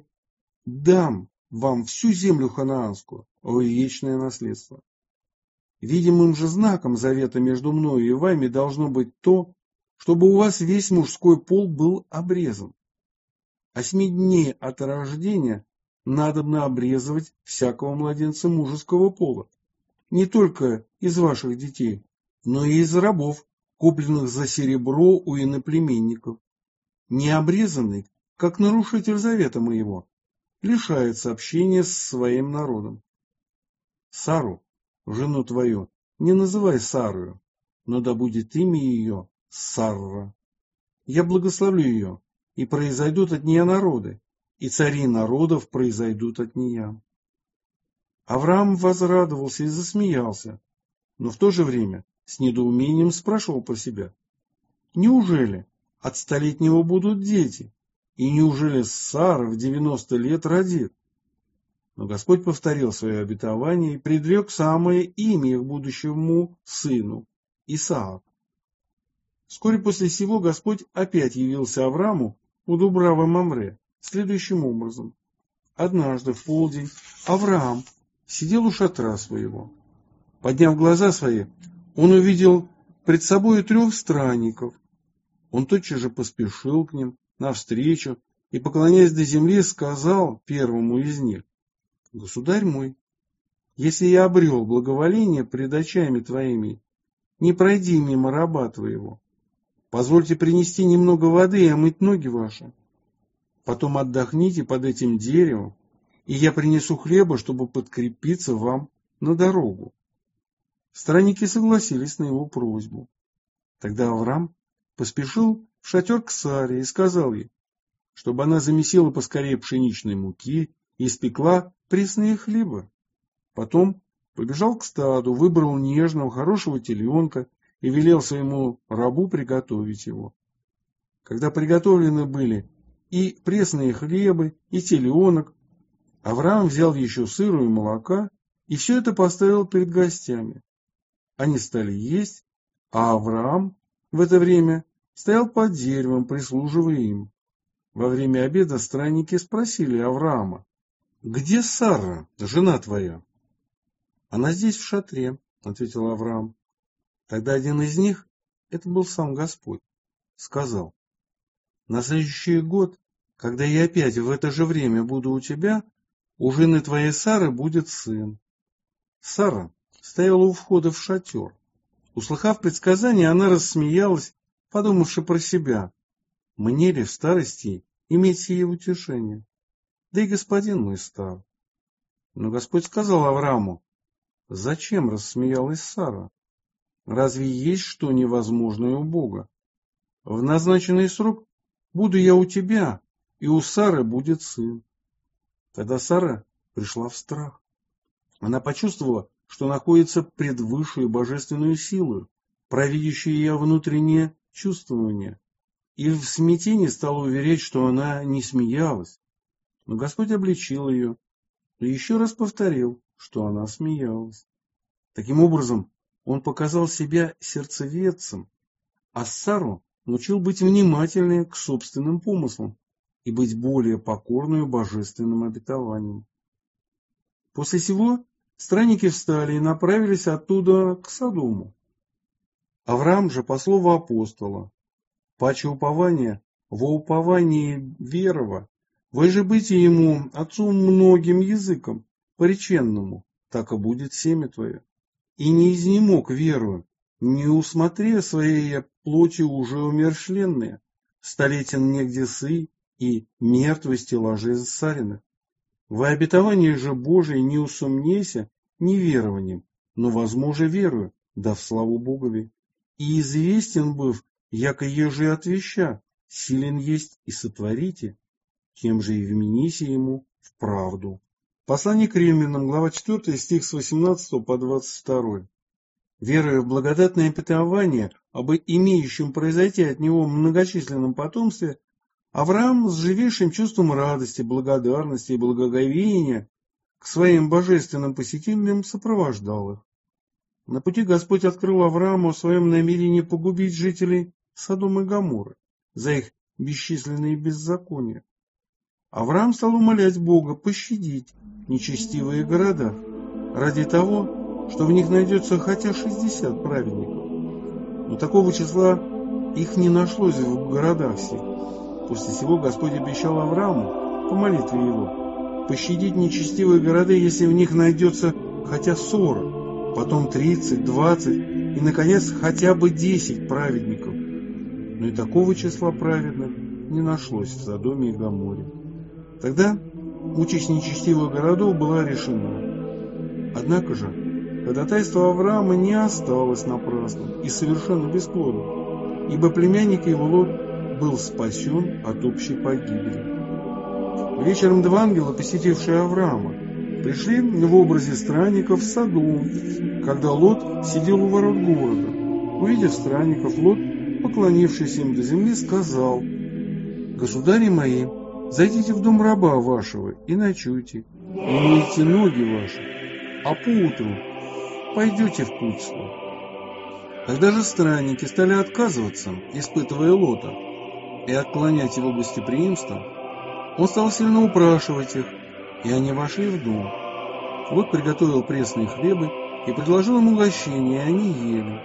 дам вам всю землю ханаанскую в вечное наследство. Видимым же знаком завета между мною и вами должно быть то, чтобы у вас весь мужской пол был обрезан. А семи дней от рождения надобно обрезывать всякого младенца мужеского пола, не только из ваших детей, но и из рабов, купленных за серебро у иноплеменников. Необрезанный, как нарушитель завета моего, лишается общения с своим народом. Сару, жену твою, не называй Сарою, но да будет имя ее Сарра. Я благословлю ее, и произойдут от нее народы, и цари народов произойдут от нее». Авраам возрадовался и засмеялся, но в то же время с недоумением спрашивал про себя: неужели от столетнего будут дети? И неужели Сара в девяносто лет родит? Но Господь повторил свое обетование и предрек самое имя их будущему сыну – Исаак. Вскоре после сего Господь опять явился Аврааму у Дубравы Мамре следующим образом. Однажды в полдень Авраам сидел у шатра своего. Подняв глаза свои, он увидел пред собой трех странников. Он тотчас же поспешил к ним навстречу и, поклоняясь до земли, сказал первому из них: «Государь мой, если я обрел благоволение пред очами твоими, не пройди мимо раба твоего. Позвольте принести немного воды и омыть ноги ваши. Потом отдохните под этим деревом, и я принесу хлеба, чтобы подкрепиться вам на дорогу». Странники согласились на его просьбу. Тогда Авраам поспешил в шатер к Саре и сказал ей, чтобы она замесила поскорее пшеничной муки и испекла пресные хлеба. Потом побежал к стаду, выбрал нежного, хорошего теленка и велел своему рабу приготовить его. Когда приготовлены были и пресные хлебы, и теленок, Авраам взял еще сыру и молока и все это поставил перед гостями. Они стали есть, а Авраам в это время стоял под деревом, прислуживая им. Во время обеда странники спросили Авраама: «Где Сара, жена твоя?» «Она здесь, в шатре», — ответил Авраам. Тогда один из них, это был сам Господь, сказал: «На следующий год, когда я опять в это же время буду у тебя, у жены твоей Сары будет сын». Сара стояла у входа в шатер. Услыхав предсказание, она рассмеялась, подумавши про себя: «Мне ли в старости иметь сие утешение? Да и господин мой стар». Но Господь сказал Аврааму: «Зачем рассмеялась Сара? Разве есть что невозможное у Бога? В назначенный срок буду я у тебя, и у Сары будет сын». Тогда Сара пришла в страх. Она почувствовала, что находится пред высшей божественной силой, провидящей ее внутреннее чувствование, и в смятении стала уверять, что она не смеялась. Но Господь обличил ее и еще раз повторил, что она смеялась. Таким образом, он показал себя сердцеведцем, а Сару научил быть внимательной к собственным помыслам и быть более покорной божественным обетованиям. После сего странники встали и направились оттуда к Содому. Авраам же, по слову апостола: «Паче упования, во уповании верова, вы же быте ему отцом многим языком, пореченному, так и будет семя твое. И не изнемог верою, не усмотря своей плоти уже умершленные, столетен негде сы и мертвости ложи Сариных. Во обетовании же Божие не усомнейся неверованием, но возможно верою, да в славу Богови. И известен быв, яко еже отвеща, силен есть и сотворите, тем же и вменися ему в правду». Послание к Римлянам, глава четвёртая, стих с восемнадцатого по двадцать второй. Веруя в благодатное обетование об имеющем произойти от него многочисленном потомстве, Авраам с живейшим чувством радости, благодарности и благоговения к своим божественным посетителям сопровождал их. На пути Господь открыл Аврааму о своем намерении погубить жителей Содома и Гоморры за их бесчисленные беззакония. Авраам стал умолять Бога пощадить нечестивые города ради того, что в них найдется хотя шестьдесят праведников. Но такого числа их не нашлось в городах всех. После сего Господь обещал Аврааму по молитве его пощадить нечестивые города, если в них найдется хотя сорок, потом тридцать, двадцать и, наконец, хотя бы десять праведников. Но и такого числа праведных не нашлось в Содоме и Гоморре. Тогда участь нечестивых городов была решена. Однако же ходатайство Авраама не осталось напрасным и совершенно бесплодным, ибо племянник его Лот был спасен от общей погибели. Вечером два ангела, посетившие Авраама, пришли в образе странников в саду, когда Лот сидел у ворот города. Увидев странников, Лот, поклонившись им до земли, сказал: «Государи мои, зайдите в дом раба вашего и ночуйте, и мойте ноги ваши, а поутру пойдете в путь свой». Когда же странники стали отказываться, испытывая Лота, и отклонять его гостеприимство, он стал сильно упрашивать их, и они вошли в дом. Лот приготовил пресные хлебы и предложил им угощение, и они ели.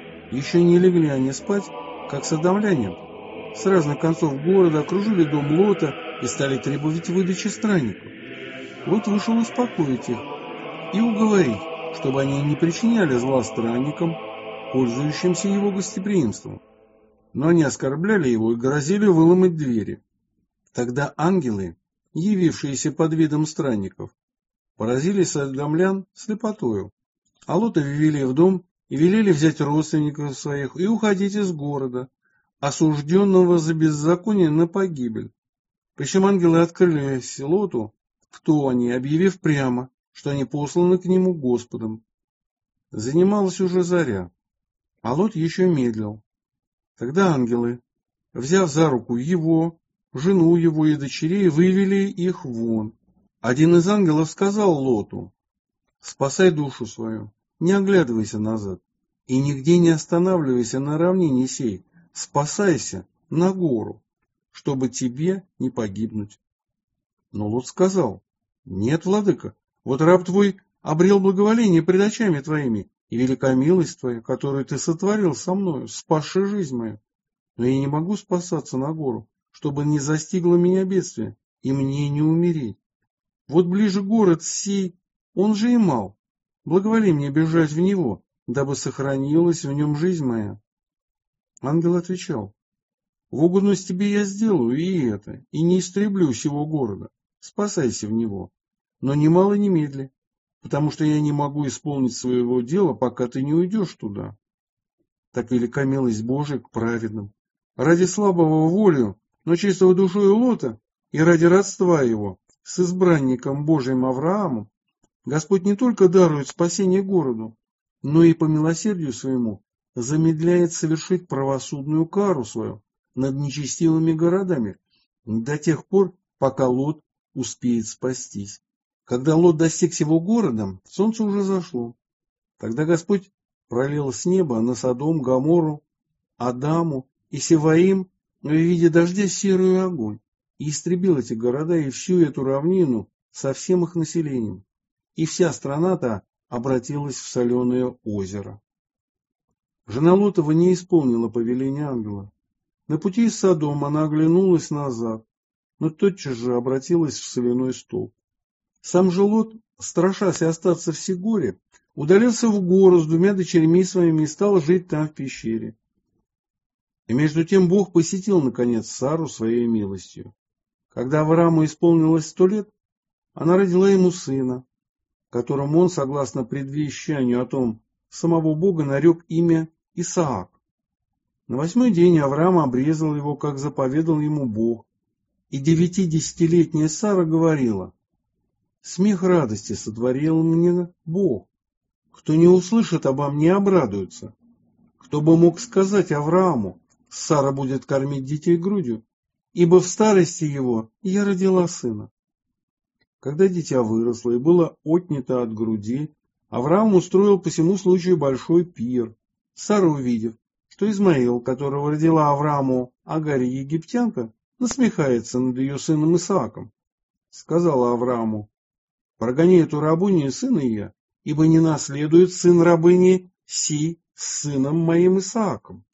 Еще не легли они спать, как содомляне с разных концов города окружили дом Лота и стали требовать выдачи странников. Лот вышел успокоить их и уговорить, чтобы они не причиняли зла странникам, пользующимся его гостеприимством. Но они оскорбляли его и грозили выломать двери. Тогда ангелы, явившиеся под видом странников, поразили содомлян слепотою, а Лота ввели в дом и велели взять родственников своих и уходить из города, осужденного за беззаконие на погибель. Причем ангелы открыли Лоту, кто они, объявив прямо, что они посланы к нему Господом. Занималась уже заря, а Лот еще медлил. Тогда ангелы, взяв за руку его, жену его и дочерей, вывели их вон. Один из ангелов сказал Лоту: «Спасай душу свою, не оглядывайся назад, и нигде не останавливайся на равнине сей, спасайся на гору, чтобы тебе не погибнуть». Но Лот сказал: «Нет, владыка, вот раб твой обрел благоволение пред очами твоими, и велика милость твоя, которую ты сотворил со мною, спасши жизнь мою. Но я не могу спасаться на гору, чтобы не застигло меня бедствие, и мне не умереть. Вот ближе город сей, он же и мал. Благоволи мне бежать в него, дабы сохранилась в нем жизнь моя». Ангел отвечал: «В угодность тебе я сделаю и это, и не истреблю сего города. Спасайся в него, но ни мало ни медли, потому что я не могу исполнить своего дела, пока ты не уйдешь туда». Так велика милость Божия к праведным. Ради слабого волю, но чистого душою Лота, и ради родства его с избранником Божиим Авраамом, Господь не только дарует спасение городу, но и по милосердию своему замедляет совершить правосудную кару свою над нечестивыми городами до тех пор, пока Лот успеет спастись. Когда Лот достиг сего города, солнце уже зашло. Тогда Господь пролил с неба на Содом, Гоморру, Адаму и Севаим в виде дождя серый огонь, и истребил эти города и всю эту равнину со всем их населением. И вся страна-то обратилась в соленое озеро. Жена Лотова не исполнила повеления ангела. На пути из Содома она оглянулась назад, но тотчас же обратилась в соляной столб. Сам же Лот, страшась остаться в Сигоре, удалился в гору с двумя дочерьми своими и стал жить там в пещере. И между тем Бог посетил, наконец, Сару своей милостью. Когда Аврааму исполнилось сто лет, она родила ему сына, которому он, согласно предвещанию о том самого Бога, нарек имя Исаак. На восьмой день Авраам обрезал его, как заповедал ему Бог, и девятидесятилетняя Сара говорила: «Смех радости сотворил мне Бог. Кто не услышит обо мне, обрадуется. Кто бы мог сказать Аврааму: Сара будет кормить детей грудью, ибо в старости его я родила сына». Когда дитя выросло и было отнято от груди, Авраам устроил по всему случаю большой пир. Сара, увидев, что Измаил, которого родила Аврааму Агарь египтянка, насмехается над ее сыном Исааком, сказала Аврааму: «Прогони эту рабыню и сына ее, ибо не наследует сын рабыни си с сыном моим Исааком».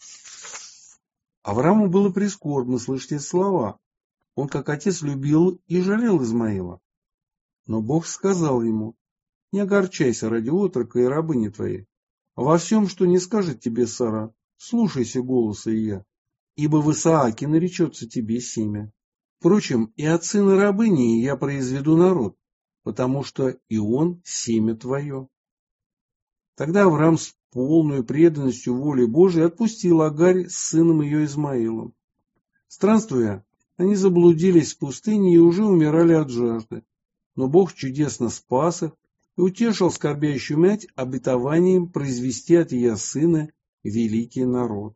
Аврааму было прискорбно слышать эти слова. Он, как отец, любил и жалел Измаила. Но Бог сказал ему: «Не огорчайся ради отрока и рабыни твоей. Во всем, что не скажет тебе Сара, слушайся голоса ее, ибо в Исааке наречется тебе семя. Впрочем, и от сына рабыни я произведу народ, потому что и он семя твое». Тогда Авраам с полной преданностью воле Божией отпустил Агарь с сыном ее Измаилом. Странствуя, они заблудились в пустыне и уже умирали от жажды. но Бог чудесно спас их и утешил скорбящую мать обетованием произвести от ее сына великий народ.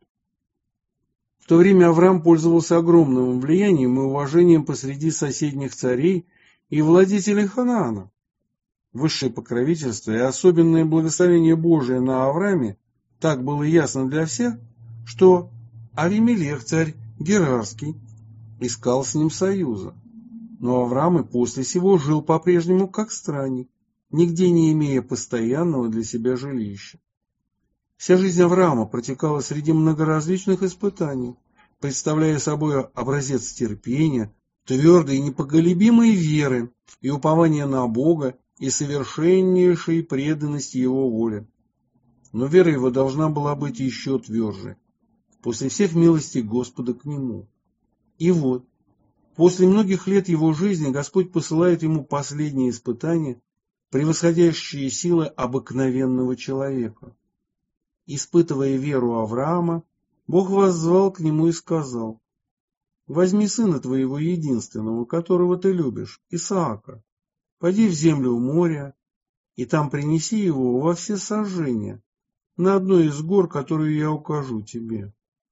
В то время Авраам пользовался огромным влиянием и уважением посреди соседних царей и владетелей Ханаана. Высшее покровительство и особенное благословение Божие на Аврааме так было ясно для всех, что Авимелех, царь Герарский, искал с ним союза. Но Авраам и после сего жил по-прежнему как странник, нигде не имея постоянного для себя жилища. Вся жизнь Авраама протекала среди многоразличных испытаний, представляя собой образец терпения, твердой и непоколебимой веры и упования на Бога и совершеннейшей преданности Его воле. Но вера его должна была быть еще тверже, после всех милостей Господа к нему. И вот, после многих лет его жизни Господь посылает ему последние испытания, превосходящие силы обыкновенного человека. Испытывая веру Авраама, Бог воззвал к нему и сказал: «Возьми сына твоего единственного, которого ты любишь, Исаака, пойди в землю моря, и там принеси его во всесожжение, на одной из гор, которую я укажу тебе».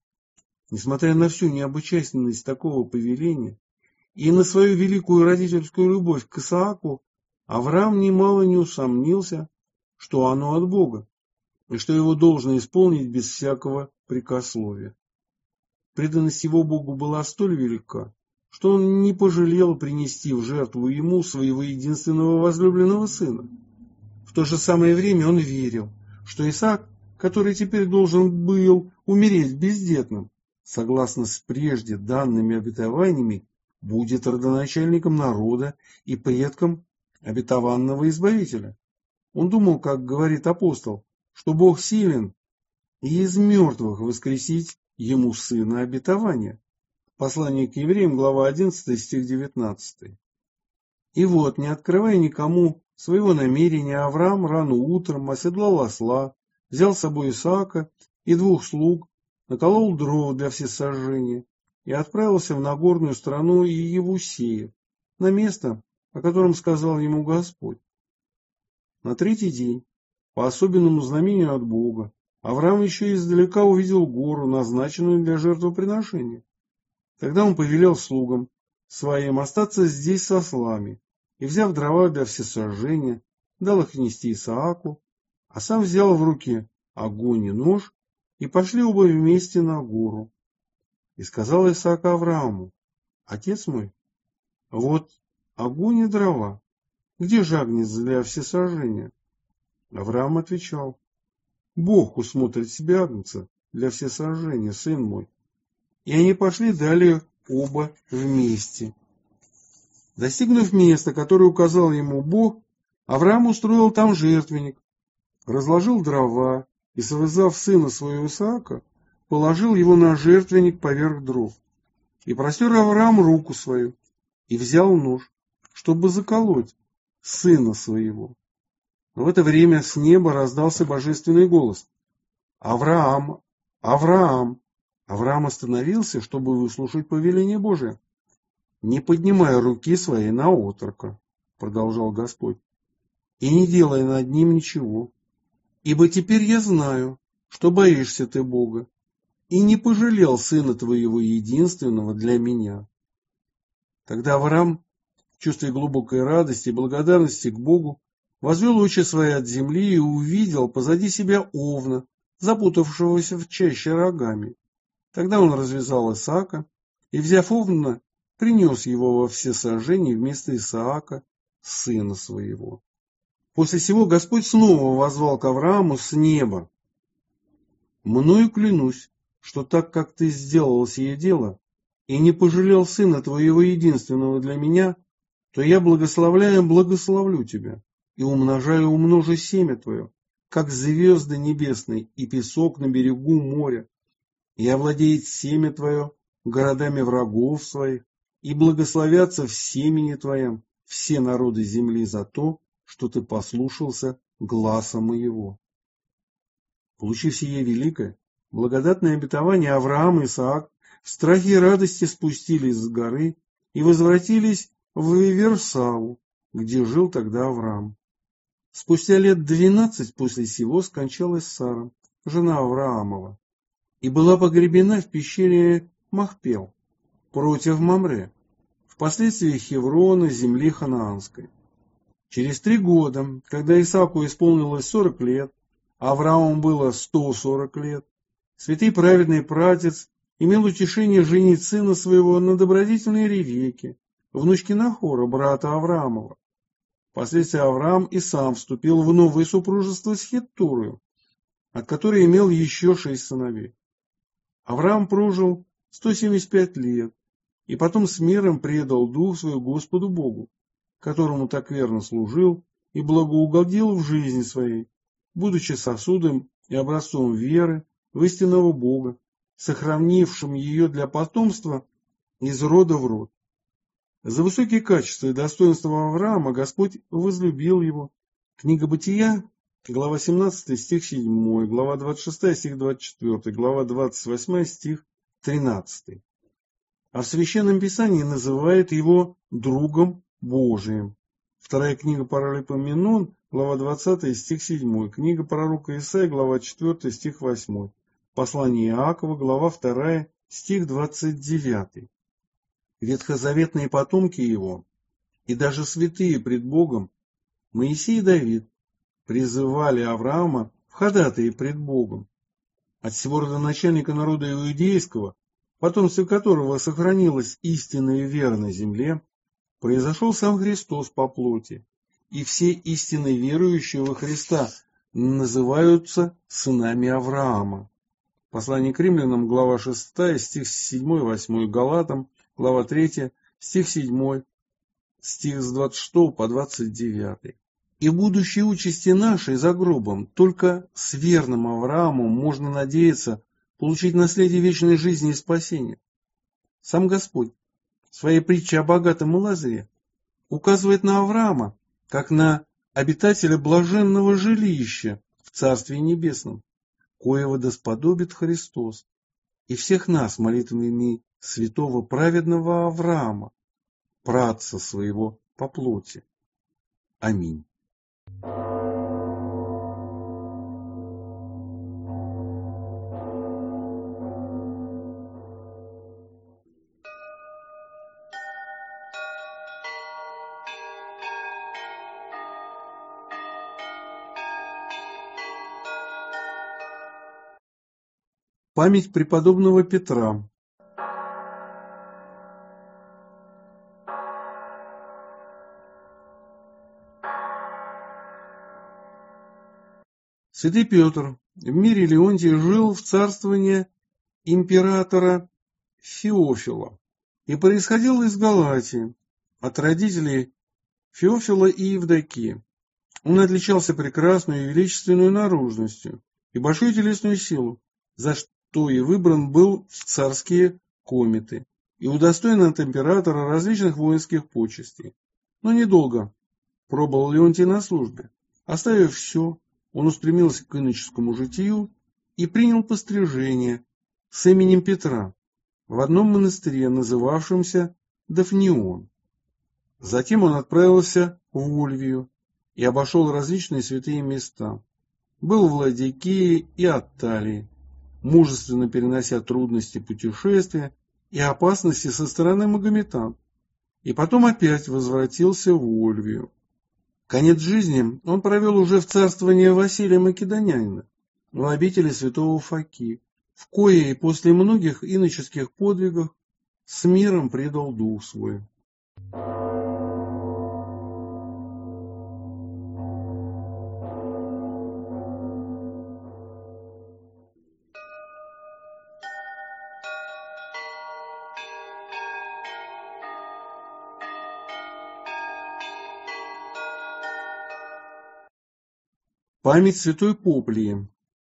Несмотря на всю необычайность такого повеления и на свою великую родительскую любовь к Исааку, Авраам немало не усомнился, что оно от Бога, и что его должно исполнить без всякого прекословия. Преданность его Богу была столь велика, что он не пожалел принести в жертву ему своего единственного возлюбленного сына. В то же самое время он верил, что Исаак, который теперь должен был умереть бездетным, согласно с прежде данными обетованиями, будет родоначальником народа и предком обетованного Избавителя. Он думал, как говорит апостол, что Бог силен и из мертвых воскресить ему сына обетования. Послание к евреям, глава одиннадцатая, стих девятнадцатый. И вот, не открывая никому своего намерения, Авраам рано утром оседлал осла, взял с собой Исаака и двух слуг, наколол дров для всесожжения и отправился в Нагорную страну Иевусеев, на место, о котором сказал ему Господь. На третий день, по особенному знамению от Бога, Авраам еще издалека увидел гору, назначенную для жертвоприношения. Тогда он повелел слугам своим остаться здесь со ослами, и, взяв дрова для всесожжения, дал их нести Исааку, а сам взял в руки огонь и нож, и пошли оба вместе на гору. И сказал Исаак Аврааму: «Отец мой, вот огонь и дрова, где же агнец для всесожжения?» Авраам отвечал: «Бог усмотрит себе агнца для всесожжения, сын мой». И они пошли далее оба вместе. Достигнув места, которое указал ему Бог, Авраам устроил там жертвенник, разложил дрова и, связав сына своего Исаака, положил его на жертвенник поверх дров. И простер Авраам руку свою и взял нож, чтобы заколоть сына своего. Но в это время с неба раздался божественный голос: «Авраам! Авраам!» Авраам остановился, чтобы выслушать повеление Божие. «Не поднимая руки своей на отрока», — продолжал Господь, — «и не делая над ним ничего, ибо теперь я знаю, что боишься ты Бога, и не пожалел сына твоего единственного для меня». Тогда Авраам, чувствуя глубокой радости и благодарности к Богу, возвел очи свои от земли и увидел позади себя овна, запутавшегося в чаще рогами. Тогда он развязал Исаака и, взяв овна, принес его во всесожжение вместо Исаака, сына своего. После сего Господь снова воззвал к Аврааму с неба: «Мною клянусь, что так как ты сделал сие дело и не пожалел сына твоего единственного для меня, то я, благословляя, благословлю тебя и умножаю умножу семя твое, как звезды небесные и песок на берегу моря, и овладеет семя твое городами врагов своих, и благословятся в семени твоем все народы земли за то, что ты послушался гласа моего». Получив сие великое, благодатное обетование, Авраам и Исаак в страхе и радости спустились с горы и возвратились в Иверсаву, где жил тогда Авраам. Спустя лет двенадцать после сего скончалась Сара, жена Авраамова, и была погребена в пещере Махпел, против Мамре, впоследствии Хеврона, земли ханаанской. Через три года, когда Исааку исполнилось сорок лет, а Аврааму было сто сорок лет, святый праведный пратец имел утешение женить сына своего на добродетельной Ревеке, внучке Нахора, брата Авраамова. Впоследствии Авраам и сам вступил в новое супружество с Хеттурою, от которой имел еще шесть сыновей. Авраам прожил сто семьдесят пять лет, и потом с миром предал дух свой Господу Богу, которому так верно служил и благоугодил в жизни своей, будучи сосудом и образцом веры в истинного Бога, сохранившим ее для потомства из рода в род. За высокие качества и достоинства Авраама Господь возлюбил его. Книга Бытия, глава семнадцатая, стих седьмой, глава двадцать шестая, стих двадцать четвёртый, глава двадцать восьмая, стих тринадцатый. А в Священном Писании называет его другом Божиим. Вторая книга Паралипоменон, глава двадцатая, стих седьмой, книга пророка Исаия, глава четвёртая, стих восьмой, послание Иакова, глава вторая, стих двадцать девятый. Ветхозаветные потомки его, и даже святые пред Богом, Моисей и Давид, призывали Авраама в ходатаи пред Богом. От всего родоначальника народа иудейского, потомство которого сохранилось истинной и верой на земле, произошел сам Христос по плоти, и все истинно верующие во Христа называются сынами Авраама. Послание к римлянам, глава шестая, стих седьмой-восьмой, Галатам, глава третья, стих седьмой, стих с двадцать шестого по двадцать девятый. И в будущей участи нашей за гробом только с верным Авраамом можно надеяться получить наследие вечной жизни и спасения. Сам Господь в своей притче о богатом и Лазаре указывает на Авраама, как на обитателя блаженного жилища в Царстве Небесном, коего досподобит Христос, и всех нас молитвами святого праведного Авраама, праотца своего по плоти. Аминь. Память преподобного Петра. Святый Петр в мире Леонтия жил в царствовании императора Феофила и происходил из Галатии, от родителей Феофила и Евдокии. Он отличался прекрасной и величественной наружностью и большой телесной силой, за что и выбран был в царские кометы и удостоен от императора различных воинских почестей. Но недолго пробыл Леонтий на службе. Оставив все, он устремился к иноческому житию и принял пострижение с именем Петра в одном монастыре, называвшемся Дафнион. Затем он отправился в Ольвию и обошел различные святые места. Был в Ладикии и Атталии, мужественно перенося трудности путешествия и опасности со стороны магометан, и потом опять возвратился в Ольвию. Конец жизни он провел уже в царствовании Василия Македонянина, в обители святого Фоки, в кое и после многих иноческих подвигов с миром предал дух свой. Память святой Поплии.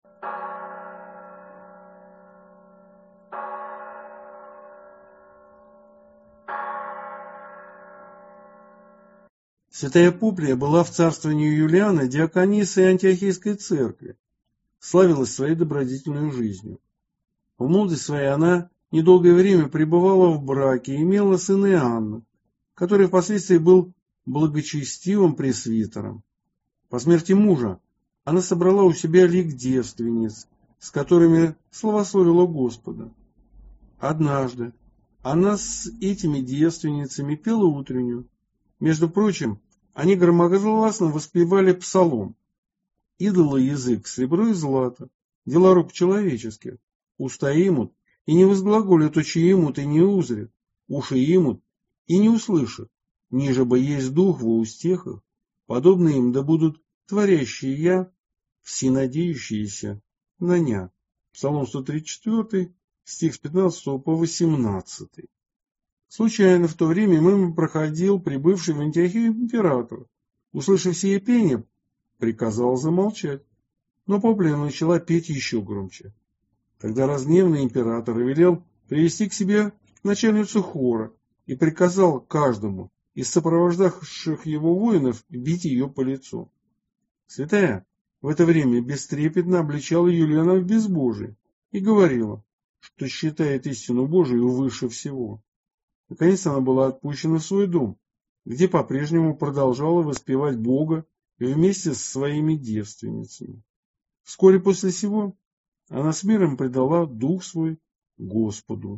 Святая Поплия была в царствовании Юлиана диакониссой Антиохийской церкви, славилась своей добродетельной жизнью. В молодости своей она недолгое время пребывала в браке и имела сына Иоанна, который впоследствии был благочестивым пресвитером. По смерти мужа она собрала у себя лик девственниц, с которыми славословила Господа. Однажды она с этими девственницами пела утреннюю. Между прочим, они громогласно воспевали псалом: «Идола язык, сребро и злато, дела рук человеческих, уста имут, и не возглаголят, очи имут, и не узрят, уши имут, и не услышат, ниже бы есть дух во устехах, подобно им да будут творящие я, все надеющиеся на ня». Псалом сто тридцать четыре, стих с пятнадцатого по восемнадцатый. Случайно в то время мимо проходил прибывший в Антиохию император. Услышав сие пение, приказал замолчать, но Попля начала петь еще громче. Тогда разгневанный император велел привести к себе начальницу хора и приказал каждому из сопровождавших его воинов бить ее по лицу. Святая в это время бестрепетно обличала Юлиана в безбожие и говорила, что считает истину Божию выше всего. Наконец она была отпущена в свой дом, где по-прежнему продолжала воспевать Бога вместе со своими девственницами. Вскоре после сего она с миром предала дух свой Господу.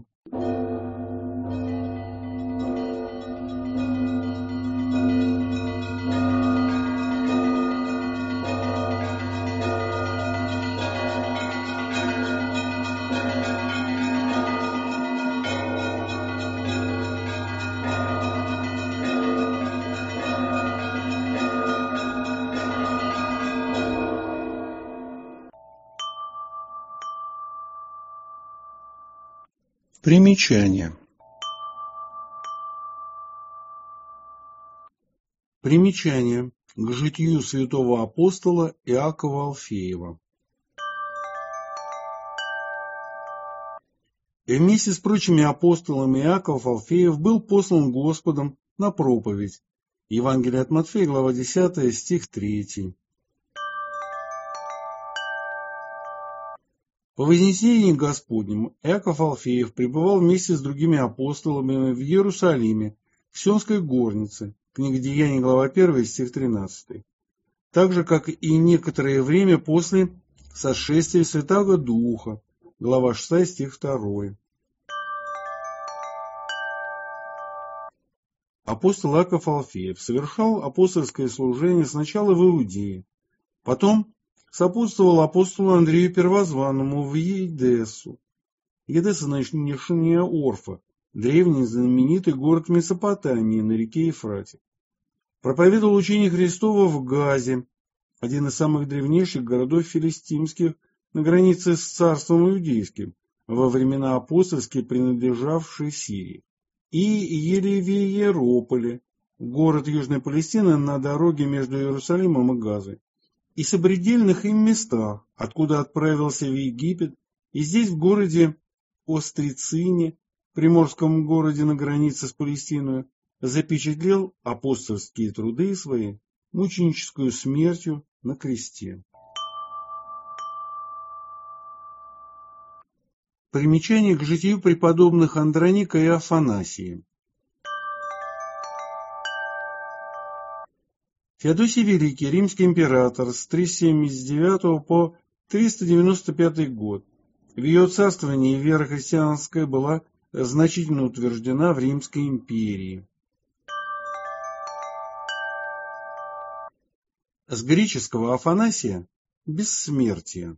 Примечание. Примечание к житию святого апостола Иакова Алфеева. И вместе с прочими апостолами Иаков Алфеев был послан Господом на проповедь. Евангелие от Матфея, глава десятая, стих третий. По вознесении Господнему Иаков Алфеев пребывал вместе с другими апостолами в Иерусалиме, в Сионской горнице, книга Деяний, глава первая, стих тринадцатый. Так же, как и некоторое время после сошествия Святаго Духа, глава шестая, стих второй. Апостол Иаков Алфеев совершал апостольское служение сначала в Иудее, потом сопутствовал апостолу Андрею Первозванному в Едессу. Едесса, нынешняя Орфа, древний знаменитый город Месопотамии на реке Ефрате. Проповедовал учение Христово в Газе, один из самых древнейших городов филистимских на границе с царством иудейским, во времена апостольские принадлежавшей Сирии, и Елевиерополе, город Южной Палестины на дороге между Иерусалимом и Газой, и сопредельных им местах, откуда отправился в Египет, и здесь, в городе Острицине, приморском городе на границе с Палестиной, запечатлел апостольские труды свои мученическую смертью на кресте. Примечание к житию преподобных Андроника и Афанасия. Феодосий Великий, римский император, с триста семьдесят девятого по триста девяносто пятый год. В ее царствовании вера христианская была значительно утверждена в Римской империи. С греческого Афанасия – бессмертие.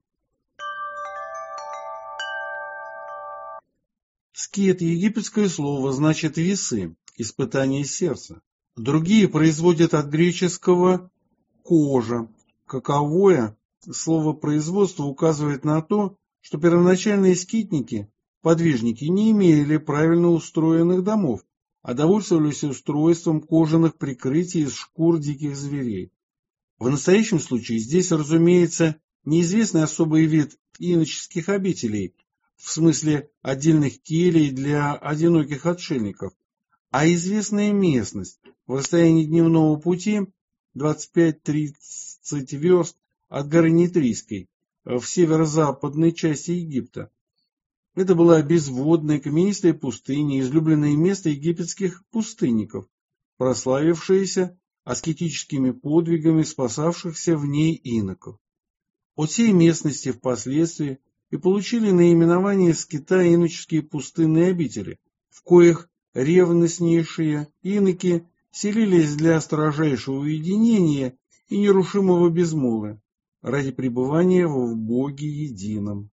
Скет – египетское слово, значит весы, испытание сердца. Другие производят от греческого «кожа». Каковое слово производства указывает на то, что первоначальные скитники, подвижники, не имели правильно устроенных домов, а довольствовались устройством кожаных прикрытий из шкур диких зверей. В настоящем случае здесь, разумеется, неизвестный особый вид иноческих обителей, в смысле отдельных келей для одиноких отшельников, а известная местность в расстоянии дневного пути двадцать пять-тридцать верст от горы Нитрийской в северо-западной части Египта. Это была безводная каменистая пустыня, излюбленное место египетских пустынников. прославившаяся аскетическими подвигами спасавшихся в ней иноков. От сей местности впоследствии и получили наименование скита иноческие пустынные обители, в коих ревностнейшие иноки селились для строжайшего уединения и нерушимого безмолвия, ради пребывания в Боге едином.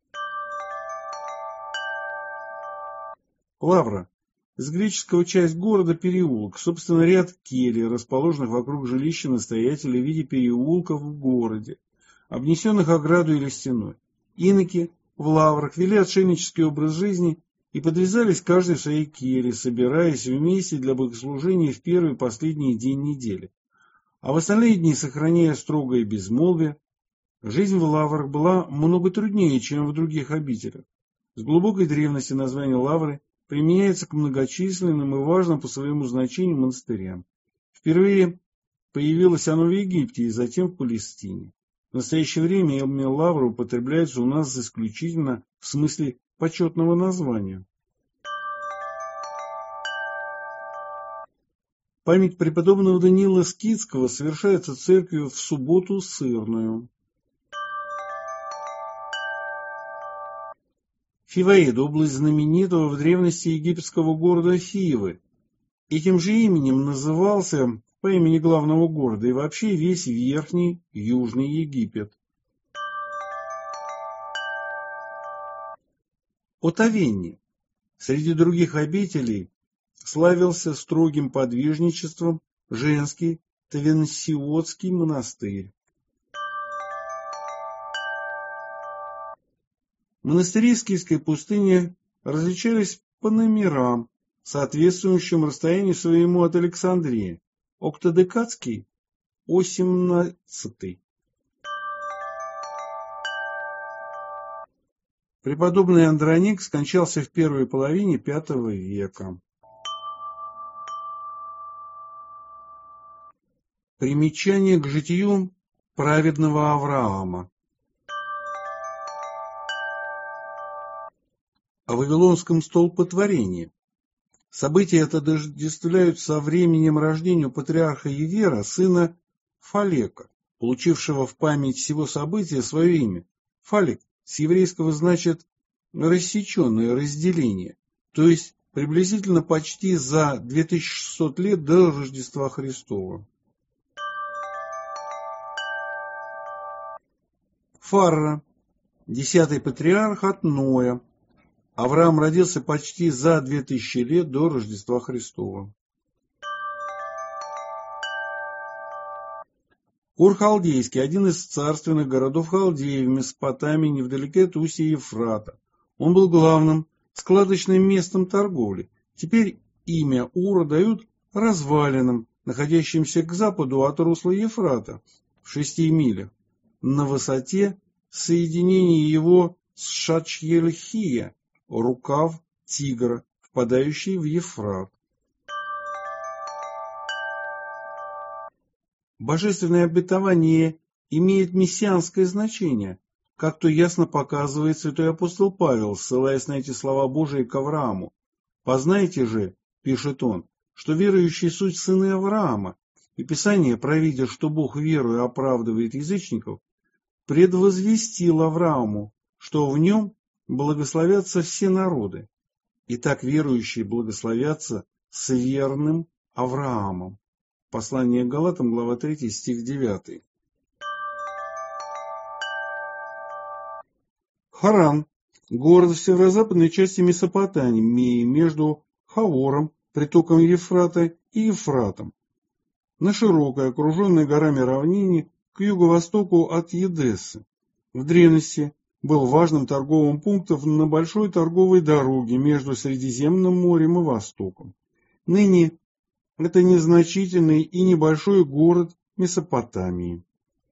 Лавра. С греческого часть города переулок, собственно ряд келий, расположенных вокруг жилища настоятеля в виде переулков в городе, обнесенных оградой или стеной. Иноки в лаврах вели отшельнический образ жизни и подвязались каждый в своей келье, собираясь вместе для богослужения в первый и последний день недели. А в остальные дни, сохраняя строгое безмолвие, жизнь в лаврах была много труднее, чем в других обителях. С глубокой древности название лавры применяется к многочисленным и важным по своему значению монастырям. Впервые появилось оно в Египте и затем в Палестине. В настоящее время имя лавра употребляется у нас исключительно в смысле почетного названия. Память преподобного Даниила Скитского совершается церковью в субботу сырную. Фиваид – область знаменитого в древности египетского города Фивы. Этим же именем назывался по имени главного города и вообще весь верхний Южный Египет. От Авенни. Среди других обителей славился строгим подвижничеством женский Тавенсиотский монастырь. Монастыри Скитской пустыни различались по номерам, соответствующим расстоянию своему от Александрии. Октодекадский – восемнадцатый. Преподобный Андроник скончался в первой половине пятого века. Примечание к житию праведного Авраама. О Вавилонском столпотворении. События это отождествляют со временем рождения патриарха Евера, сына Фалека, получившего в память всего события свое имя. Фалек с еврейского значит рассеченное, разделение, то есть приблизительно почти за две тысячи шестьсот лет до Рождества Христова. Фарра, десятый патриарх от Ноя. Авраам родился почти за две тысячи лет до Рождества Христова. Ур-Халдейский – один из царственных городов Халдеи в Месопотамии, невдалеке от устья Ефрата. Он был главным складочным местом торговли. Теперь имя Ура дают развалинам, находящимся к западу от русла Ефрата, в шести милях, на высоте соединения его с Шачьельхия, рукав Тигра, впадающий в Ефрат. Божественное обетование имеет мессианское значение, как то ясно показывает святой апостол Павел, ссылаясь на эти слова Божии к Аврааму. «Познайте же, — пишет он, — что верующие суть сыны Авраама, и Писание, провидя, что Бог верою оправдывает язычников, предвозвестил Аврааму, что в нем благословятся все народы. Итак, верующие благословятся с верным Авраамом». Послание к Галатам, глава третья, стих девятый. Харан – город в северо-западной части Месопотамии, между Хавором, притоком Ефрата, и Ефратом, на широкой, окруженной горами равнине к юго-востоку от Едессы. В древности был важным торговым пунктом на большой торговой дороге между Средиземным морем и Востоком. Ныне это незначительный и небольшой город Месопотамии.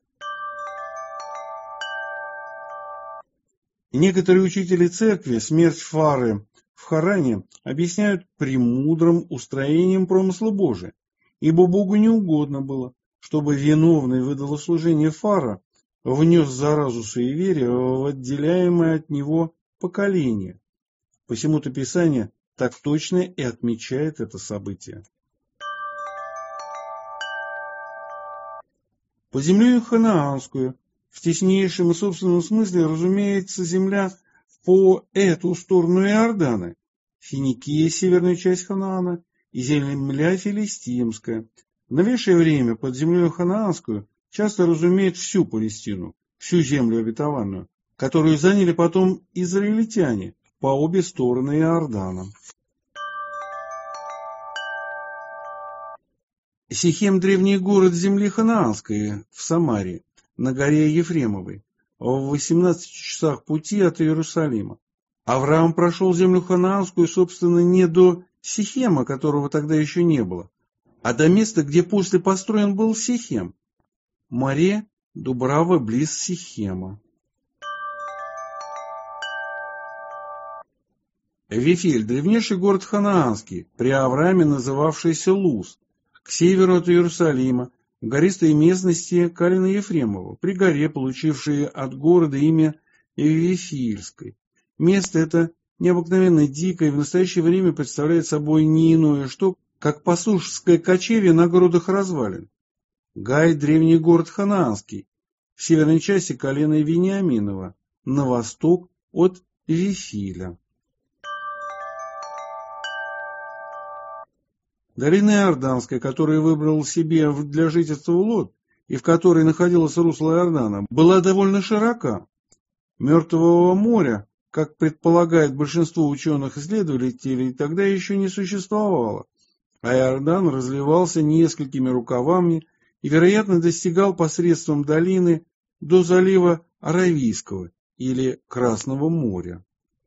Некоторые учители церкви смерть Фары в Харане объясняют премудрым устроением промысла Божия, ибо Богу не угодно было, чтобы виновный в идолослужении Фара внес заразу суеверия в отделяемое от него поколение. Посему-то Писание так точно и отмечает это событие. Под землею ханаанскую, в теснейшем и собственном смысле, разумеется, земля по эту сторону Иордана, Финикия, северная часть Ханаана, и земля филистимская. В новейшее время под землею ханаанскую часто разумеют всю Палестину, всю землю обетованную, которую заняли потом израильтяне по обе стороны Иордана. Сихем – древний город земли ханаанской в Самаре, на горе Ефремовой, в восемнадцати часах пути от Иерусалима. Авраам прошел землю ханаанскую, собственно, не до Сихема, которого тогда еще не было, а до места, где после построен был Сихем. Море Дубрава близ Сихема. Вифиль – древнейший город ханаанский, при Аврааме называвшийся Луз, к северу от Иерусалима, в гористой местности Калина Ефремова, при горе, получившей от города имя Вифильской. Место это необыкновенно дикое и в настоящее время представляет собой не иное что, как пастушеское кочевье на грудах развалин. Гай – древний город ханаанский, в северной части колена Вениаминова, на восток от Вифиля. Долина Иорданская, которую выбрал себе для жительства Лот, и в которой находилось русло Иордана, была довольно широка. Мертвого моря, как предполагает большинство ученых-исследователей, тогда еще не существовало, а Иордан разливался несколькими рукавами и, вероятно, достигал посредством долины до залива Аравийского или Красного моря.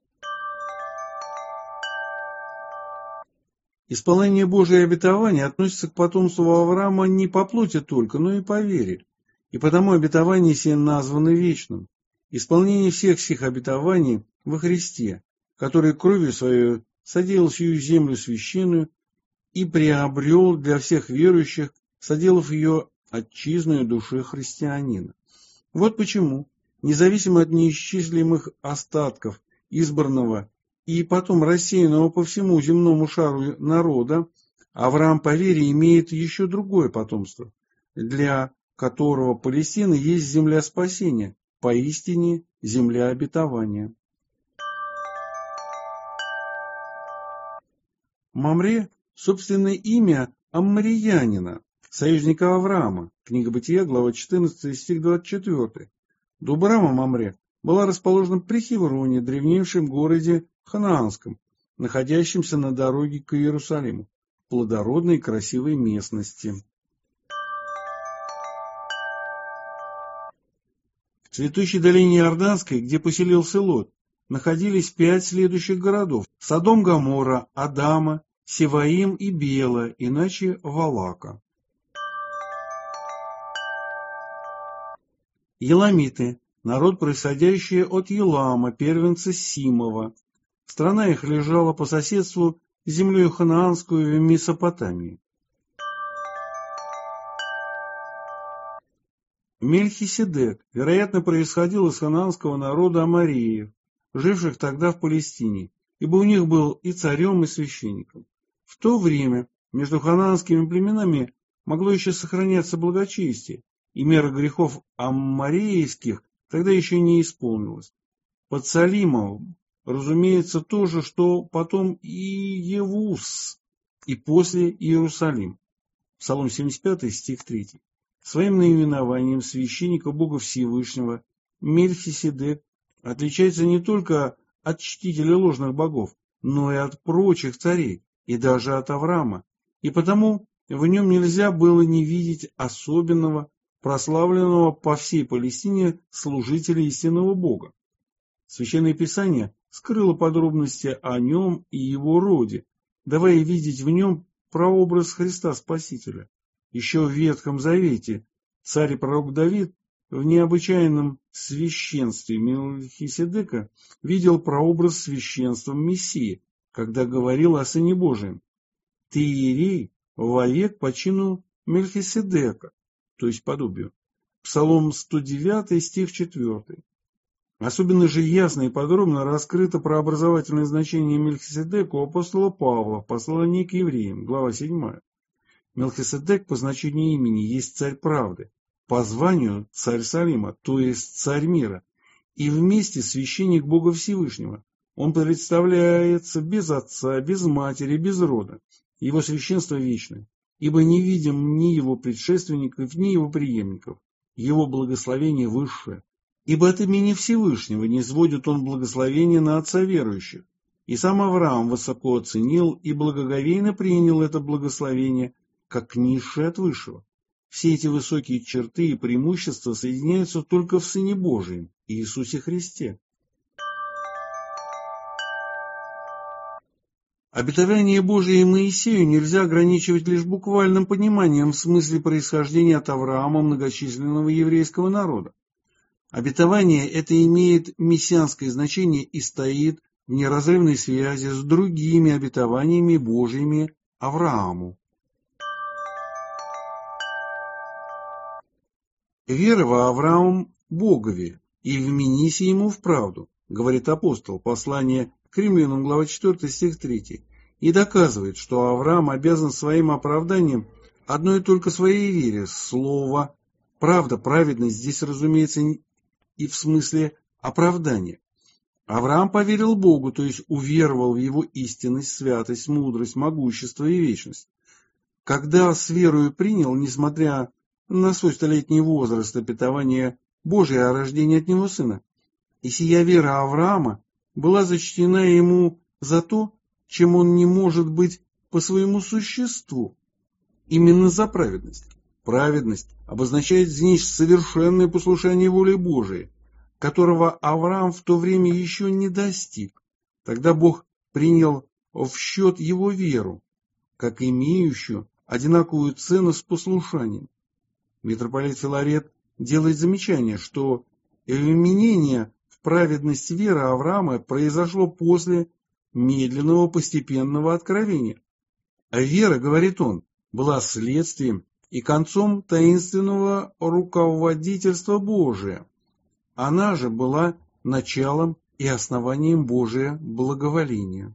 Исполнение Божьего обетования относится к потомству Авраама не по плоти только, но и по вере, и потому обетование сие названо вечным. Исполнение всех сих обетований во Христе, который кровью своей соделал сию землю священную и приобрел для всех верующих, соделав ее отчизною души христианина. Вот почему, независимо от неисчислимых остатков избранного и потом рассеянного по всему земному шару народа, Авраам по вере имеет еще другое потомство, для которого Палестина есть земля спасения, поистине земля обетования. Мамре – собственное имя аммариянина, союзника Авраама, книга Бытия, глава четырнадцатая, стих двадцать четвёртый. Дубрава Мамре была расположена при Хевроне, древнейшем городе ханаанском, находящемся на дороге к Иерусалиму, в плодородной и красивой местности. В цветущей долине Иорданской, где поселился Лот, находились пять следующих городов: Содом, Гоморра, Адама, Севаим и Бела, иначе Валака. Еламиты – народ, происходящий от Елама, первенца Симова. Страна их лежала по соседству с землей ханаанскую в Месопотамии. Мельхиседек, вероятно, происходил из ханаанского народа амореев, живших тогда в Палестине, ибо у них был и царем, и священником. В то время между ханаанскими племенами могло еще сохраняться благочестие, и мера грехов амморейских тогда еще не исполнилась. Под Салимом, разумеется, то же, что потом и Евус, и после Иерусалим. Псалом семьдесят пятый, стих третий. Своим наименованием священника Бога Всевышнего Мельхиседек отличается не только от чтителя ложных богов, но и от прочих царей, и даже от Авраама, и потому в нем нельзя было не видеть особенного, прославленного по всей Палестине служителя истинного Бога. Священное Писание скрыло подробности о нем и его роде, давая видеть в нем прообраз Христа Спасителя. Еще в Ветхом Завете царь и пророк Давид в необычайном священстве Мельхиседека видел прообраз священства Мессии, когда говорил о Сыне Божием: «Ты иерей вовек по чину Мельхиседека», то есть подобию. Псалом сто девятый, стих четвёртый. Особенно же ясно и подробно раскрыто прообразовательное значение Мельхиседека у апостола Павла в послании к евреям, глава седьмая. Мельхиседек по значению имени есть царь правды, по званию царь Салима, то есть царь мира, и вместе священник Бога Всевышнего. Он представляется без отца, без матери, без рода. Его священство вечное, ибо не видим ни его предшественников, ни его преемников. Его благословение высшее. Ибо от имени Всевышнего не сводит он благословение на отца верующих. И сам Авраам высоко оценил и благоговейно принял это благословение, как низшее от высшего. Все эти высокие черты и преимущества соединяются только в Сыне Божием, Иисусе Христе. Обетование Божие Моисею нельзя ограничивать лишь буквальным пониманием в смысле происхождения от Авраама многочисленного еврейского народа. Обетование это имеет мессианское значение и стоит в неразрывной связи с другими обетованиями Божьими Аврааму. «Вера во Авраам Богове, и вменися ему в правду», говорит апостол, послание к Римлянам, глава четвёртая, стих третий, и доказывает, что Авраам обязан своим оправданием одной только своей вере. Слово «правда», праведность здесь, разумеется, и в смысле оправдания. Авраам поверил Богу, то есть уверовал в его истинность, святость, мудрость, могущество и вечность. Когда с верою принял, несмотря на свой столетний возраст, обетование Божие о рождении от него сына, и сия вера Авраама была зачтена ему за то, чем он не может быть по своему существу, именно за праведность. Праведность обозначает здесь совершенное послушание воле Божией, которого Авраам в то время еще не достиг. Тогда Бог принял в счет его веру, как имеющую одинаковую цену с послушанием. Митрополит Филарет делает замечание, что вменение в праведность веры Авраама произошло после медленного постепенного откровения. А вера, говорит он, была следствием и концом таинственного руководительства Божия. Она же была началом и основанием Божия благоволения.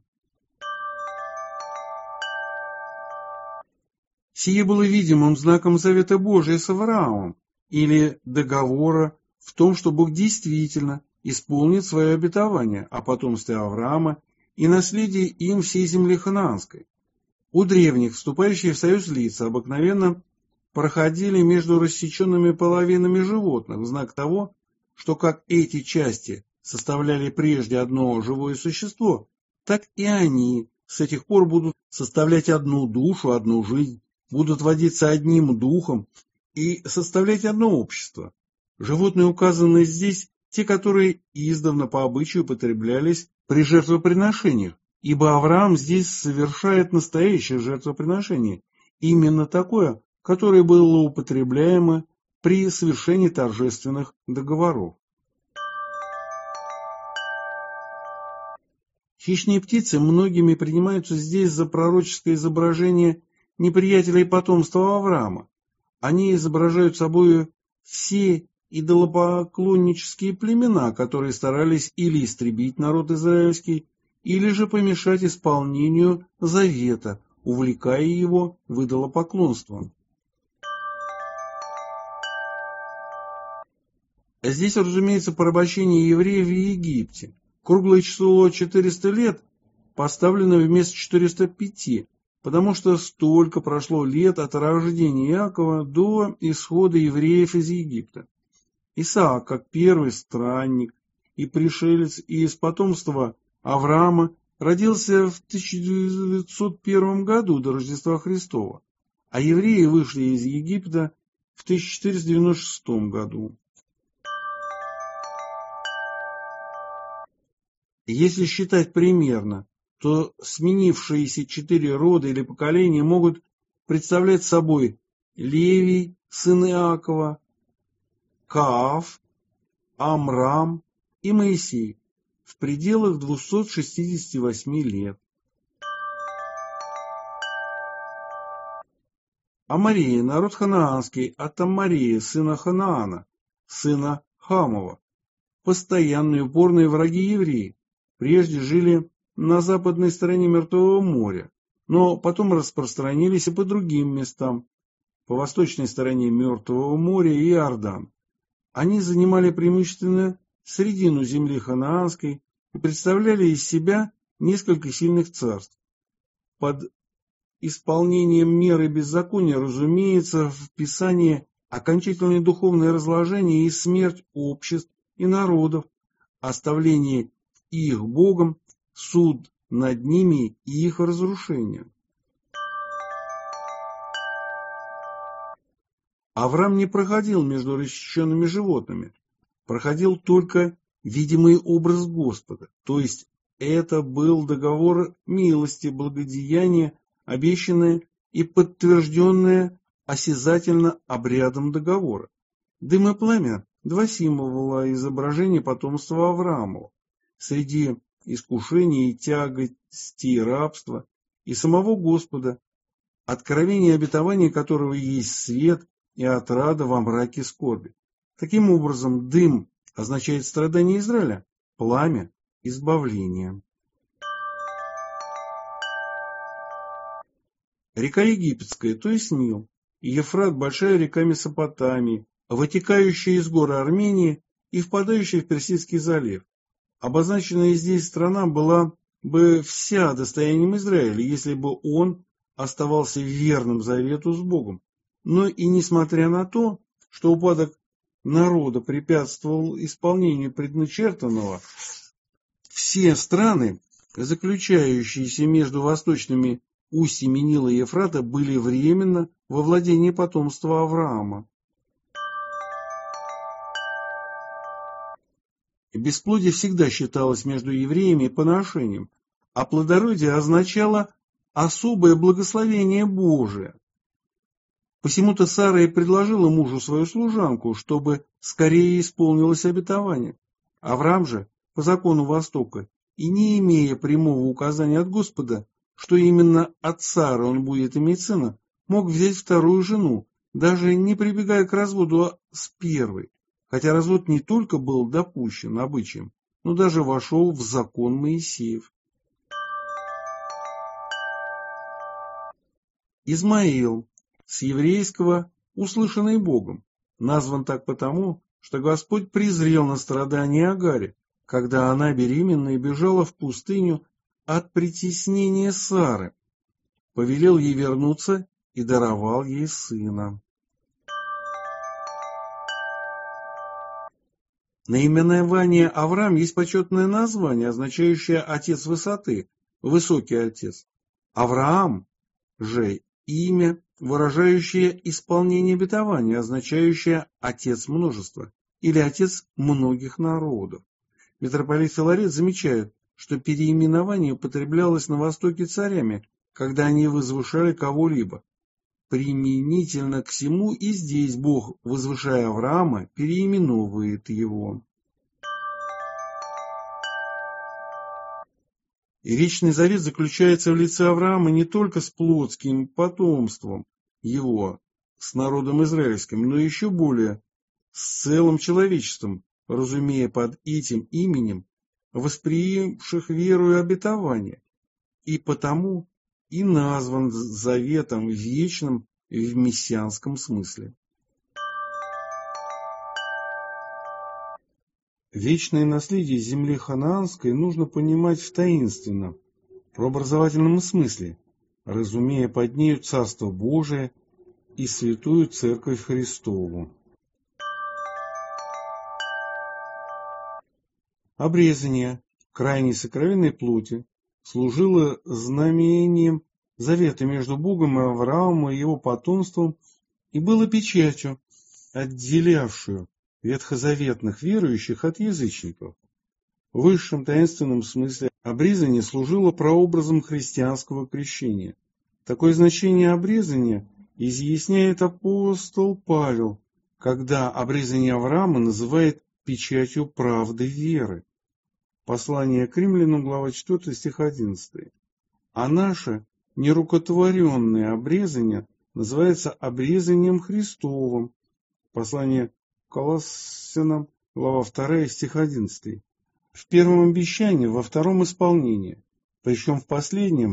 Сие было видимым знаком завета Божия с Авраамом, или договора в том, что Бог действительно исполнит свое обетование о потомстве Авраама и наследии им всей земли ханаанской. У древних, вступающие в союз лица, обыкновенно проходили между рассеченными половинами животных в знак того, что как эти части составляли прежде одно живое существо, так и они с этих пор будут составлять одну душу, одну жизнь, будут водиться одним духом и составлять одно общество. Животные указаны здесь те, которые издавна по обычаю употреблялись при жертвоприношениях, ибо Авраам здесь совершает настоящее жертвоприношение, именно такое, которое было употребляемо при совершении торжественных договоров. Хищные птицы многими принимаются здесь за пророческое изображение неприятелей потомства Авраама. Они изображают собой все идолопоклоннические племена, которые старались или истребить народ израильский, или же помешать исполнению завета, увлекая его в идолопоклонство. Здесь, разумеется, порабощение евреев в Египте. Круглое число четыреста лет поставлено вместо четырёхсот пяти, потому что столько прошло лет от рождения Иакова до исхода евреев из Египта. Исаак, как первый странник и пришелец из потомства Авраама, родился в тысяча девятьсот первом году до Рождества Христова, а евреи вышли из Египта в тысяча четыреста девяносто шестом году. Если считать примерно, то сменившиеся четыре рода или поколения могут представлять собой Левий, сын Иакова, Кааф, Амрам и Моисей в пределах двухсот шестидесяти восьми лет. Амария, народ ханаанский, от Амарии, сына Ханаана, сына Хамова, постоянные упорные враги евреи, прежде жили на западной стороне Мертвого моря, но потом распространились и по другим местам. по восточной стороне Мертвого моря и Иордан. Они занимали преимущественно средину земли ханаанской и представляли из себя несколько сильных царств. Под исполнением меры беззакония, разумеется, в Писании окончательное духовное разложение и смерть обществ и народов, оставление их Богом, суд над ними и их разрушение. Авраам не проходил между рассеченными животными, проходил только видимый образ Господа, то есть это был договор милости, благодеяния, обещанное и подтвержденное осязательно обрядом договора. Дым и пламя – два символа изображения потомства Авраамова. Среди искушений и тягости и рабства и самого Господа, откровение и обетование которого есть свет и отрада во мраке скорби. Таким образом, дым означает страдание Израиля, пламя – избавление. Река Египетская, то есть Нил, и Ефрат – большая река Месопотамии, вытекающая из гор Армении и впадающая в Персидский залив. Обозначенная здесь страна была бы вся достоянием Израиля, если бы он оставался верным завету с Богом. Но и несмотря на то, что упадок народа препятствовал исполнению предначертанного, все страны, заключающиеся между восточными устьями Нила и Ефрата, были временно во владении потомства Авраама. Бесплодие всегда считалось между евреями поношением, а плодородие означало особое благословение Божие. Посему-то Сара и предложила мужу свою служанку, чтобы скорее исполнилось обетование. Авраам же, по закону Востока, и не имея прямого указания от Господа, что именно от Сары он будет иметь сына, мог взять вторую жену, даже не прибегая к разводу с первой, хотя развод не только был допущен обычаем, но даже вошел в закон Моисеев. Измаил, с еврейского «услышанный Богом», назван так потому, что Господь презрел на страдания Агари, когда она беременна и бежала в пустыню от притеснения Сары, повелел ей вернуться и даровал ей сына. Наименование Авраам есть почетное название, означающее «отец высоты», «высокий отец». Авраам же имя, выражающее исполнение обетования, означающее «отец множества» или «отец многих народов». Митрополит Филарет замечает, что переименование употреблялось на Востоке царями, когда они возвышали кого-либо. Применительно к всему и здесь Бог, возвышая Авраама, переименовывает его. И Вечный Завет заключается в лице Авраама не только с плотским потомством его, с народом израильским, но еще более с целым человечеством, разумея под этим именем восприимших веру и обетование, и потому и назван заветом вечным в мессианском смысле. Вечное наследие земли ханаанской нужно понимать в таинственном, прообразовательном смысле, разумея под нею Царство Божие и Святую Церковь Христову. Обрезание крайней сокровенной плоти служило знамением завета между Богом и Авраамом и его потомством и было печатью, отделявшую ветхозаветных верующих от язычников. В высшем таинственном смысле обрезание служило прообразом христианского крещения. Такое значение обрезания изъясняет апостол Павел, когда обрезание Авраама называет печатью правды веры. Послание к римлянам, глава четвёртая, стих одиннадцатый. А наше нерукотворенное обрезание называется обрезанием Христовым. Послание к Колоссянам, глава вторая, стих одиннадцатый. В первом обещании, во втором исполнении, причем в последнем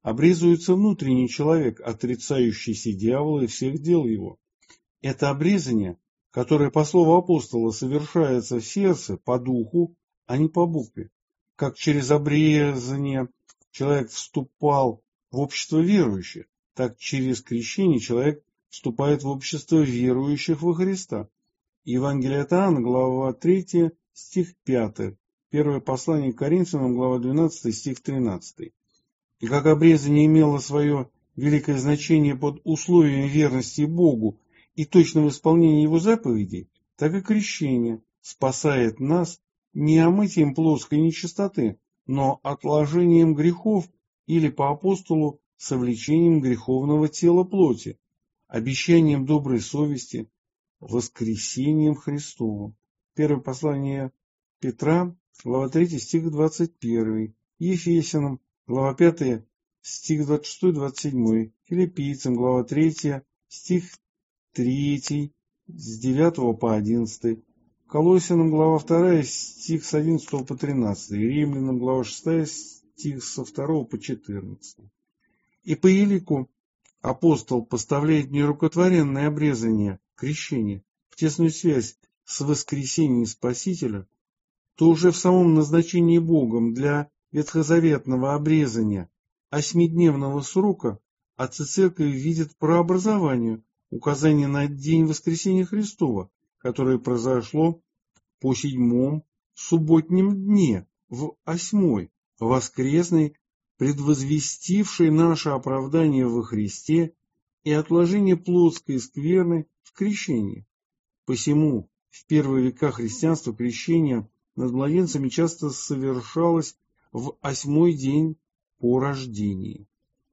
обрезывается внутренний человек, отрицающийся дьявола и всех дел его. Это обрезание, которое, по слову апостола, совершается в сердце, по духу, а не по букве. Как через обрезание человек вступал в общество верующих, так через крещение человек вступает в общество верующих во Христа. Евангелие от Иоанна, глава третья, стих пятый. Первое послание к Коринфянам, глава двенадцатая, стих тринадцатый. И как обрезание имело свое великое значение под условием верности Богу и точного исполнения Его заповедей, так и крещение спасает нас не омытием плоской нечистоты, но отложением грехов или, по апостолу, совлечением греховного тела плоти, обещанием доброй совести, воскресением Христовым. Первое послание Петра, глава третья, стих двадцать первый, Ефесянам, глава пятая, стих двадцать шестой двадцать седьмой, Филиппийцам, глава третья, стих третий, с девятого по одиннадцатый, Колоссянам, глава вторая, стих с одиннадцатого по тринадцатый, Римлянам, глава шестая, стих со второго по четырнадцатый. И по елику апостол поставляет нерукотворенное обрезание, крещение, в тесную связь с воскресением Спасителя, то уже в самом назначении Богом для ветхозаветного обрезания осьмидневного срока отцы церкви видят прообразование, указание на день воскресения Христова, которое произошло по седьмом субботнем дне, в осьмой, воскресной, предвозвестившей наше оправдание во Христе и отложение плотской скверны в крещении. Посему в первые века христианства крещение над младенцами часто совершалось в осьмой день по рождении.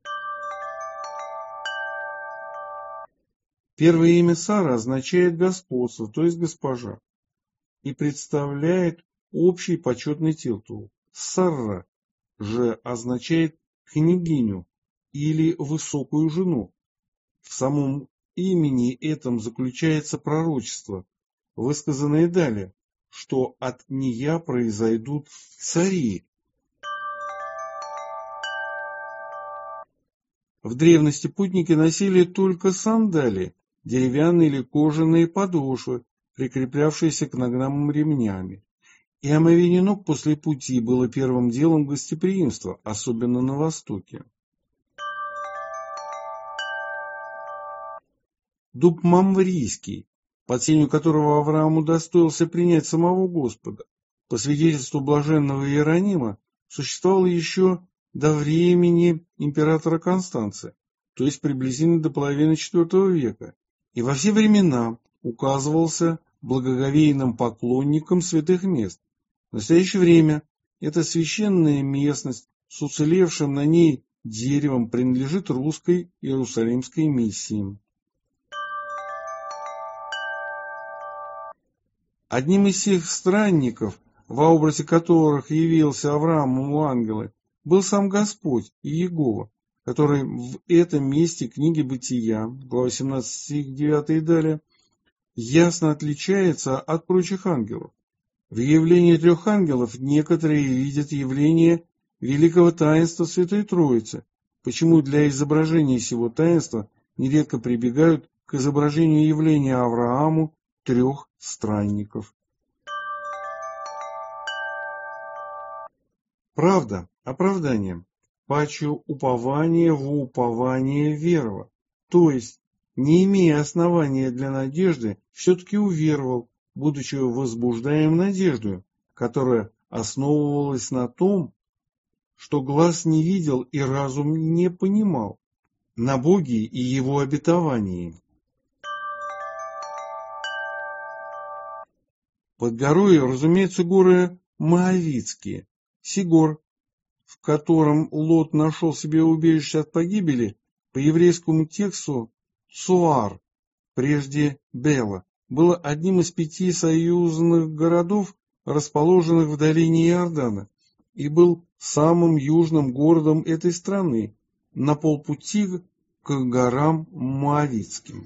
Первое имя Сара означает господство, то есть госпожа, и представляет общий почетный титул. Сарра же означает княгиню или высокую жену. В самом имени этом заключается пророчество, высказанное далее, что от нея произойдут цари. В древности путники носили только сандалии, деревянные или кожаные подошвы, прикреплявшиеся к ногам ремнями. И омовение ног после пути было первым делом гостеприимства, особенно на Востоке. Дуб мамврийский, под сенью которого Авраам удостоился принять самого Господа, по свидетельству блаженного Иеронима, существовал еще до времени императора Констанция, то есть приблизительно до половины четвертого века, и во все времена указывался благоговейным поклонникам святых мест. В настоящее время эта священная местность с уцелевшим на ней деревом принадлежит русской Иерусалимской миссии. Одним из тех странников, во образе которых явился Аврааму ангелы, был сам Господь Иегова, который в этом месте книги Бытия, глава семнадцать, стих девятый и далее, ясно отличается от прочих ангелов. В явлении трех ангелов некоторые видят явление великого таинства Святой Троицы, почему для изображения сего таинства нередко прибегают к изображению явления Аврааму трех странников. Правда, оправданием, паче упование в упование верова, то есть, не имея основания для надежды, все-таки уверовал, будучи возбуждаем надеждою, которая основывалась на том, что глаз не видел и разум не понимал, на Боге и Его обетовании. Под горой, разумеется, горы Моавитские. Сигор, в котором Лот нашел себе убежище от погибели, по еврейскому тексту Цоар, прежде Бела, было одним из пяти союзных городов, расположенных в долине Иордана, и был самым южным городом этой страны, на полпути к горам Моавитским.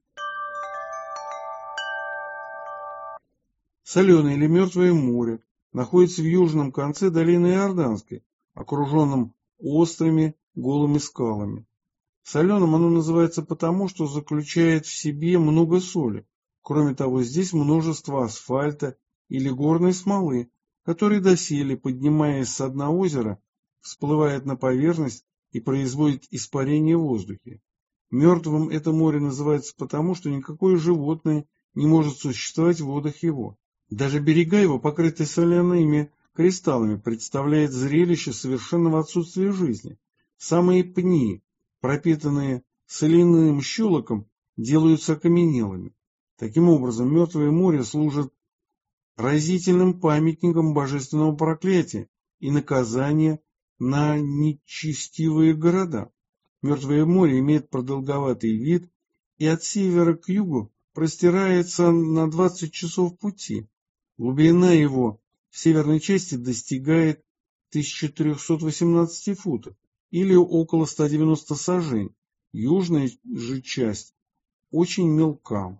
Соленое или Мертвое море находится в южном конце долины Иорданской, окруженном острыми голыми скалами. Соленым оно называется потому, что заключает в себе много соли. Кроме того, здесь множество асфальта или горной смолы, который доселе, поднимаясь с дна озера, всплывает на поверхность и производит испарение в воздухе. Мертвым это море называется потому, что никакое животное не может существовать в водах его. Даже берега его, покрытые соляными кристаллами, представляет зрелище совершенного отсутствия жизни. Самые пни, пропитанные соляным щелоком, делаются окаменелыми. Таким образом, Мертвое море служит разительным памятником божественного проклятия и наказания на нечестивые города. Мертвое море имеет продолговатый вид и от севера к югу простирается на двадцать часов пути. Глубина его в северной части достигает тысяча триста восемнадцать футов или около ста девяноста сажень. Южная же часть очень мелка.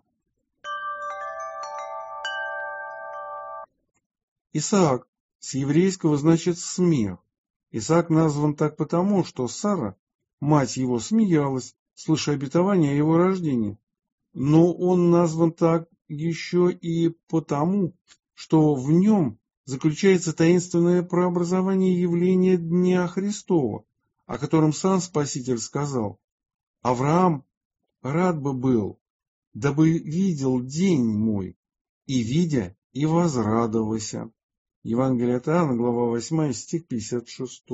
Исаак с еврейского значит «смех». Исаак назван так потому, что Сара, мать его, смеялась, слыша обетование о его рождении. Но он назван так еще и потому, что в нем заключается таинственное преобразование явления Дня Христова, о котором сам Спаситель сказал: «Авраам рад бы был, дабы видел день мой, и, видя, и возрадовался». Евангелие от Иоанна, глава восьмая, стих пятьдесят шесть.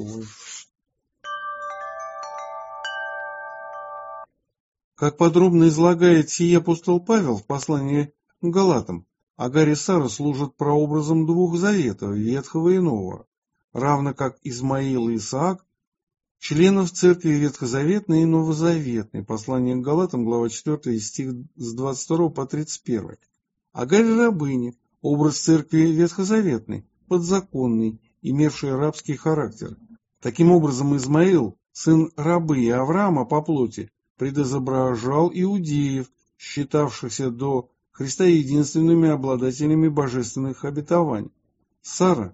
Как подробно излагает сие апостол Павел в послании к Галатам, Агарь и Сара служат прообразом двух заветов, Ветхого и Нового, равно как Измаил и Исаак, членов церкви Ветхозаветной и Новозаветной. Послание к Галатам, глава четвёртая, стих с двадцать второго по тридцать первый. Агарь рабыни, образ церкви Ветхозаветной, подзаконный, имевший рабский характер. Таким образом, Измаил, сын рабы Авраама по плоти, предизображал иудеев, считавшихся до Христа единственными обладателями божественных обетований. Сара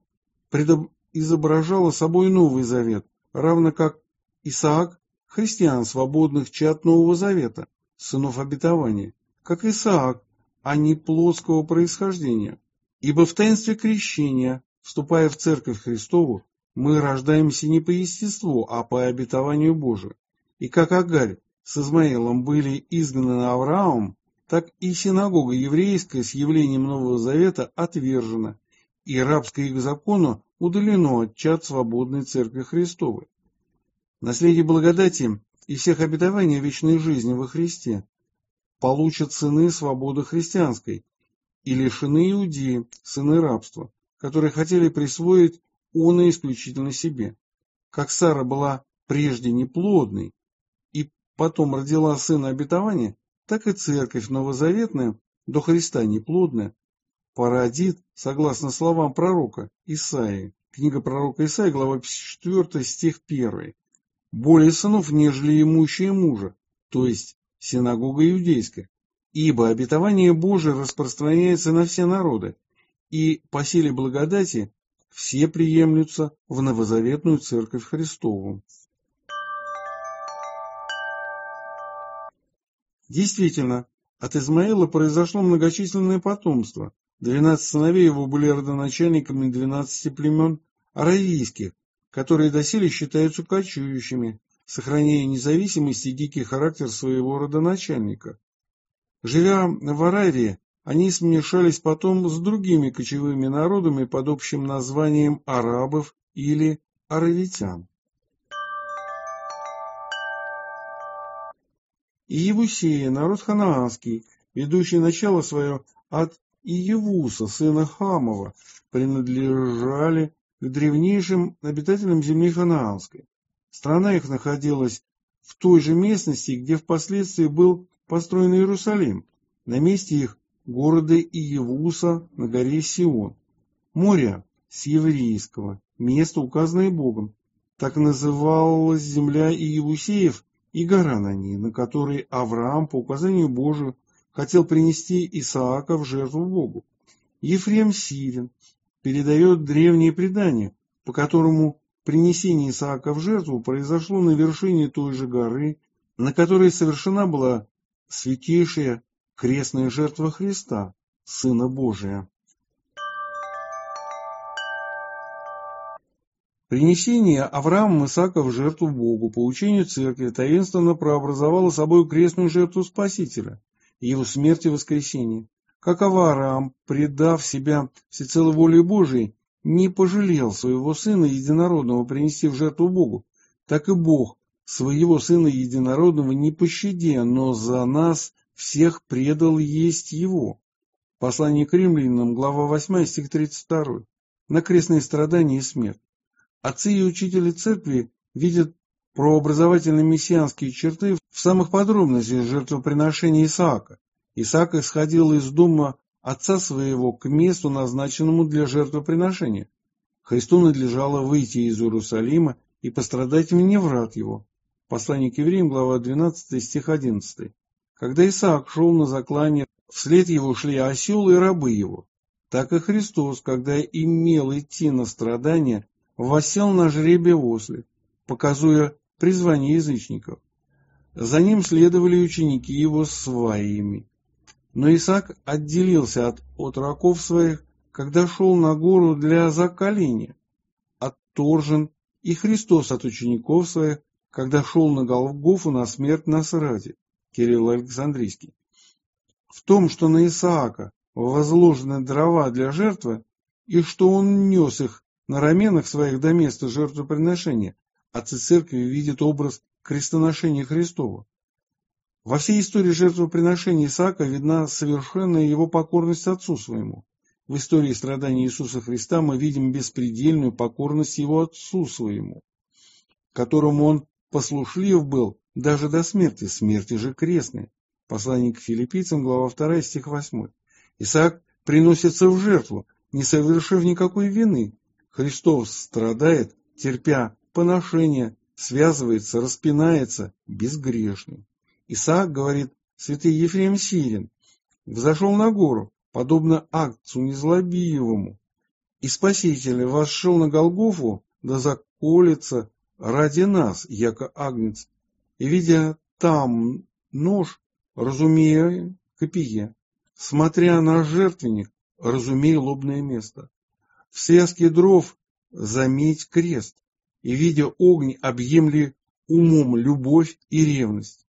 изображала собой Новый Завет, равно как Исаак – христиан, свободных чад Нового Завета, сынов обетования, как Исаак, а не плотского происхождения. Ибо в таинстве крещения, вступая в Церковь Христову, мы рождаемся не по естеству, а по обетованию Божию. И как Агарь с Измаилом были изгнаны Авраамом, так и синагога еврейская с явлением Нового Завета отвержена, и рабское их закону удалено от чад свободной Церкви Христовой. Наследие благодати и всех обетований вечной жизни во Христе получат сыны свободы христианской, и лишены иудеи, сыны рабства, которые хотели присвоить оно исключительно себе. Как Сара была прежде неплодной и потом родила сына обетования, так и церковь новозаветная, до Христа неплодная, породит, согласно словам пророка Исаии, книга пророка Исаии, глава пятьдесят четвёртая, стих первый, более сынов, нежели имущие мужа, то есть синагога иудейская, ибо обетование Божие распространяется на все народы, и по силе благодати все приемлются в новозаветную Церковь Христову. Действительно, от Измаила произошло многочисленное потомство. Двенадцать сыновей его были родоначальниками двенадцати племен аравийских, которые доселе считаются кочующими, сохраняя независимость и дикий характер своего родоначальника. Живя в Аравии, они смешались потом с другими кочевыми народами под общим названием арабов или аравитян. Иевусеи, народ ханаанский, ведущий начало свое от Иевуса, сына Хамова, принадлежали к древнейшим обитателям земли ханаанской. Страна их находилась в той же местности, где впоследствии был построен Иерусалим, на месте их города Иевуса на горе Сион. Море с еврейского, место, указанное Богом. Так называлась земля Иевусеев и гора на ней, на которой Авраам по указанию Божию хотел принести Исаака в жертву Богу. Ефрем Сирин передает древние предания, по которому принесение Исаака в жертву произошло на вершине той же горы, на которой совершена была святейшая крестная жертва Христа, Сына Божия. Принесение Авраамом Исаака в жертву Богу по учению Церкви таинственно прообразовало собой крестную жертву Спасителя и его смерть и воскресение. Как Авраам, предав себя всецело воле Божией, не пожалел своего Сына Единородного принести в жертву Богу, так и Бог своего Сына Единородного не пощадя, но за нас всех предал есть Его. Послание к Римлянам, глава восьмая, стих тридцать два. На крестные страдания и смерть. Отцы и учители Церкви видят прообразовательные мессианские черты в самых подробностях жертвоприношения Исаака. Исаак исходил из дома отца своего к месту, назначенному для жертвоприношения. Христу надлежало выйти из Иерусалима и пострадать вне врат его. Послание к Евреям, глава двенадцатая, стих одиннадцатый. Когда Исаак шел на заклание, вслед его шли осел и рабы его. Так и Христос, когда имел идти на страдания, воссел на жребие ослик, показуя призвание язычников. За ним следовали ученики его своими. Но Исаак отделился от отроков своих, когда шел на гору для закаления, отторжен и Христос от учеников своих, когда шел на Голгофу на смерть нас ради. Кирилл Александрийский. В том, что на Исаака возложены дрова для жертвы, и что он нес их на раменах своих до места жертвоприношения, отцы Церкви видят образ крестоношения Христова. Во всей истории жертвоприношения Исаака видна совершенная его покорность Отцу своему. В истории страданий Иисуса Христа мы видим беспредельную покорность его Отцу своему, которому он послушлив был даже до смерти, смерти же крестной. Послание к Филиппийцам, глава вторая, стих восьмой. Исаак приносится в жертву, не совершив никакой вины. Христос страдает, терпя поношение, связывается, распинается, безгрешный. Исаак, говорит святый Ефрем Сирин, взошел на гору, подобно Агнцу незлобивому, и Спаситель восшел на Голгофу, да заколется ради нас, яко Агнец, и, видя там нож, разумея копье, смотря на жертвенник, разумея лобное место. В связке дров заметь крест, и, видя огонь, объемли умом любовь и ревность.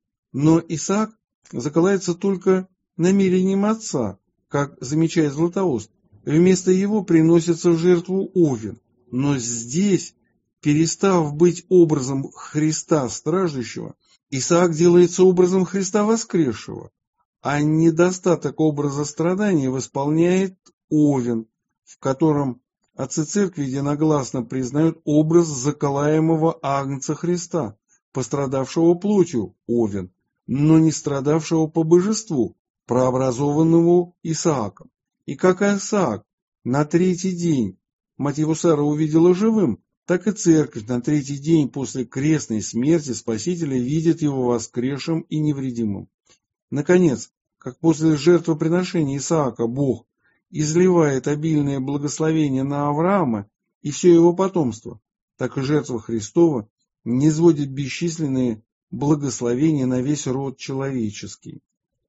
Но Исаак заколается только намерением отца, как замечает Златоуст. Вместо его приносится в жертву овен. Но здесь, перестав быть образом Христа страждущего, Исаак делается образом Христа воскресшего, а недостаток образа страдания восполняет овен, в котором отцы Церкви единогласно признают образ заколаемого Агнца Христа, пострадавшего плотью овен, но не страдавшего по божеству, прообразованному Исааком. И как Исаак на третий день мать его Сара увидела живым, так и Церковь на третий день после крестной смерти Спасителя видит его воскресшим и невредимым. Наконец, как после жертвоприношения Исаака Бог изливает обильное благословение на Авраама и все его потомство, так и жертва Христова низводит бесчисленные благословения на весь род человеческий.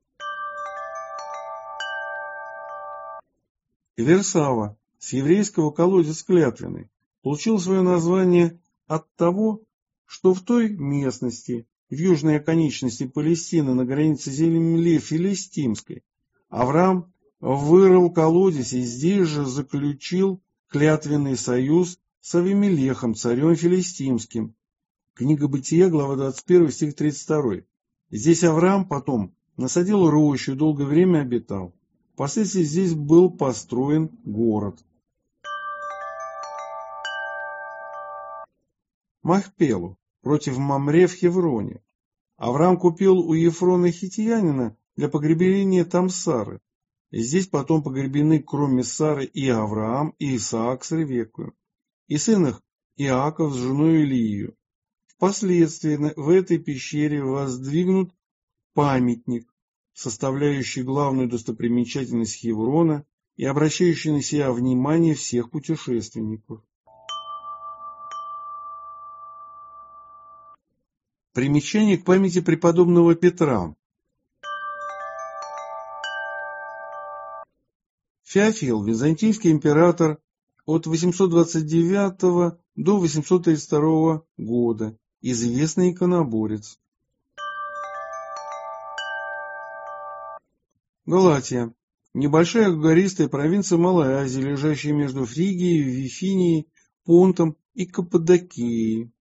Версава, с еврейского колодец клятвенный, получил свое название от того, что в той местности, в южной оконечности Палестины, на границе земли филистимской, Авраам вырыл колодец и здесь же заключил клятвенный союз с Авимелехом, царем филистимским. Книга Бытия, глава двадцать первая, стих тридцать два. Здесь Авраам потом насадил рощу и долгое время обитал. Впоследствии здесь был построен город. Махпелу против Мамре в Хевроне. Авраам купил у Ефрона хитиянина для погребения там Сары. И здесь потом погребены, кроме Сары, и Авраам, и Исаак с Ревеккою, и сын их Иаков с женой Илию. Впоследствии в этой пещере воздвигнут памятник, составляющий главную достопримечательность Хеврона и обращающий на себя внимание всех путешественников. Примечание к памяти преподобного Петра. Феофил, византийский император от восемьсот двадцать девятого до восемьсот тридцать второго года, известный иконоборец. Галатия. Небольшая гористая провинция Малой Азии, лежащая между Фригией, Вифинией, Понтом и Каппадокией.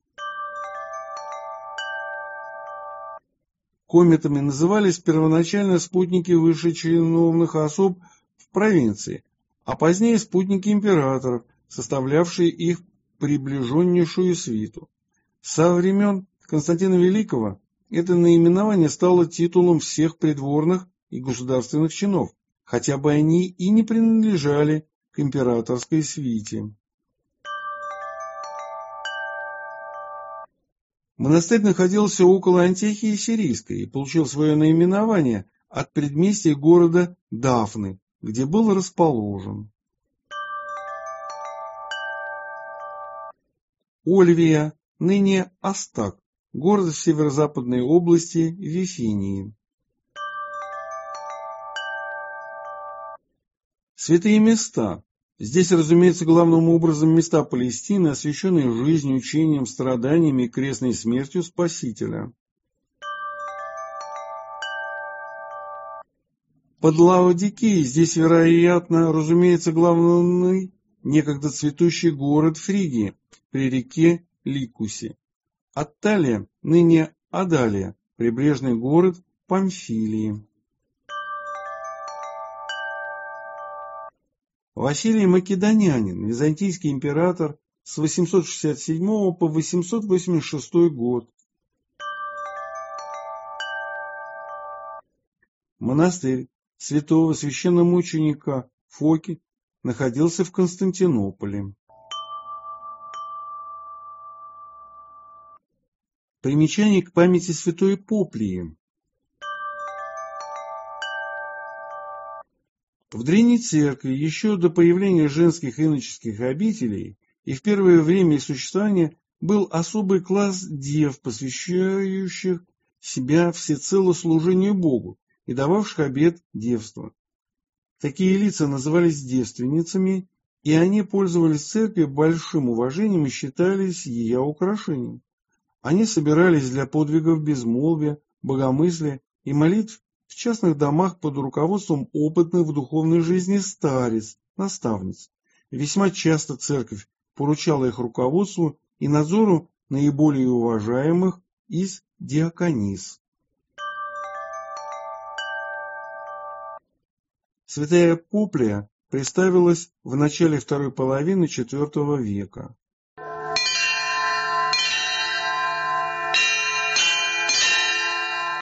Кометами назывались первоначально спутники высшечиновных особ в провинции, а позднее спутники императоров, составлявшие их приближеннейшую свиту. Со времен Константина Великого это наименование стало титулом всех придворных и государственных чинов, хотя бы они и не принадлежали к императорской свите. Монастырь находился около Антиохии Сирийской и получил свое наименование от предместья города Дафны, где был расположен. Ольвия, ныне Астак, город в северо-западной области Вифинии. Святые места. Здесь, разумеется, главным образом места Палестины, освященные жизнью, учением, страданиями и крестной смертью Спасителя. Под Лаодикией здесь, вероятно, разумеется, главный некогда цветущий город Фригии при реке Ликусе. Атталия, ныне Адалия, прибрежный город Памфилии. Василий Македонянин, византийский император с восемьсот шестьдесят седьмого по восемьсот восемьдесят шестой год. Монастырь святого священномученика Фоки находился в Константинополе. Примечание к памяти святой Поплии. В Древней Церкви еще до появления женских иноческих обителей и в первое время их существования был особый класс дев, посвящающих себя всецело служению Богу и дававших обет девства. Такие лица назывались девственницами, и они пользовались в церкви большим уважением и считались ее украшением. Они собирались для подвигов безмолвия, богомыслия и молитв в частных домах под руководством опытных в духовной жизни старец, наставниц. Весьма часто церковь поручала их руководству и надзору наиболее уважаемых из диаконис. Святая Поплия представилась в начале второй половины четвертого века.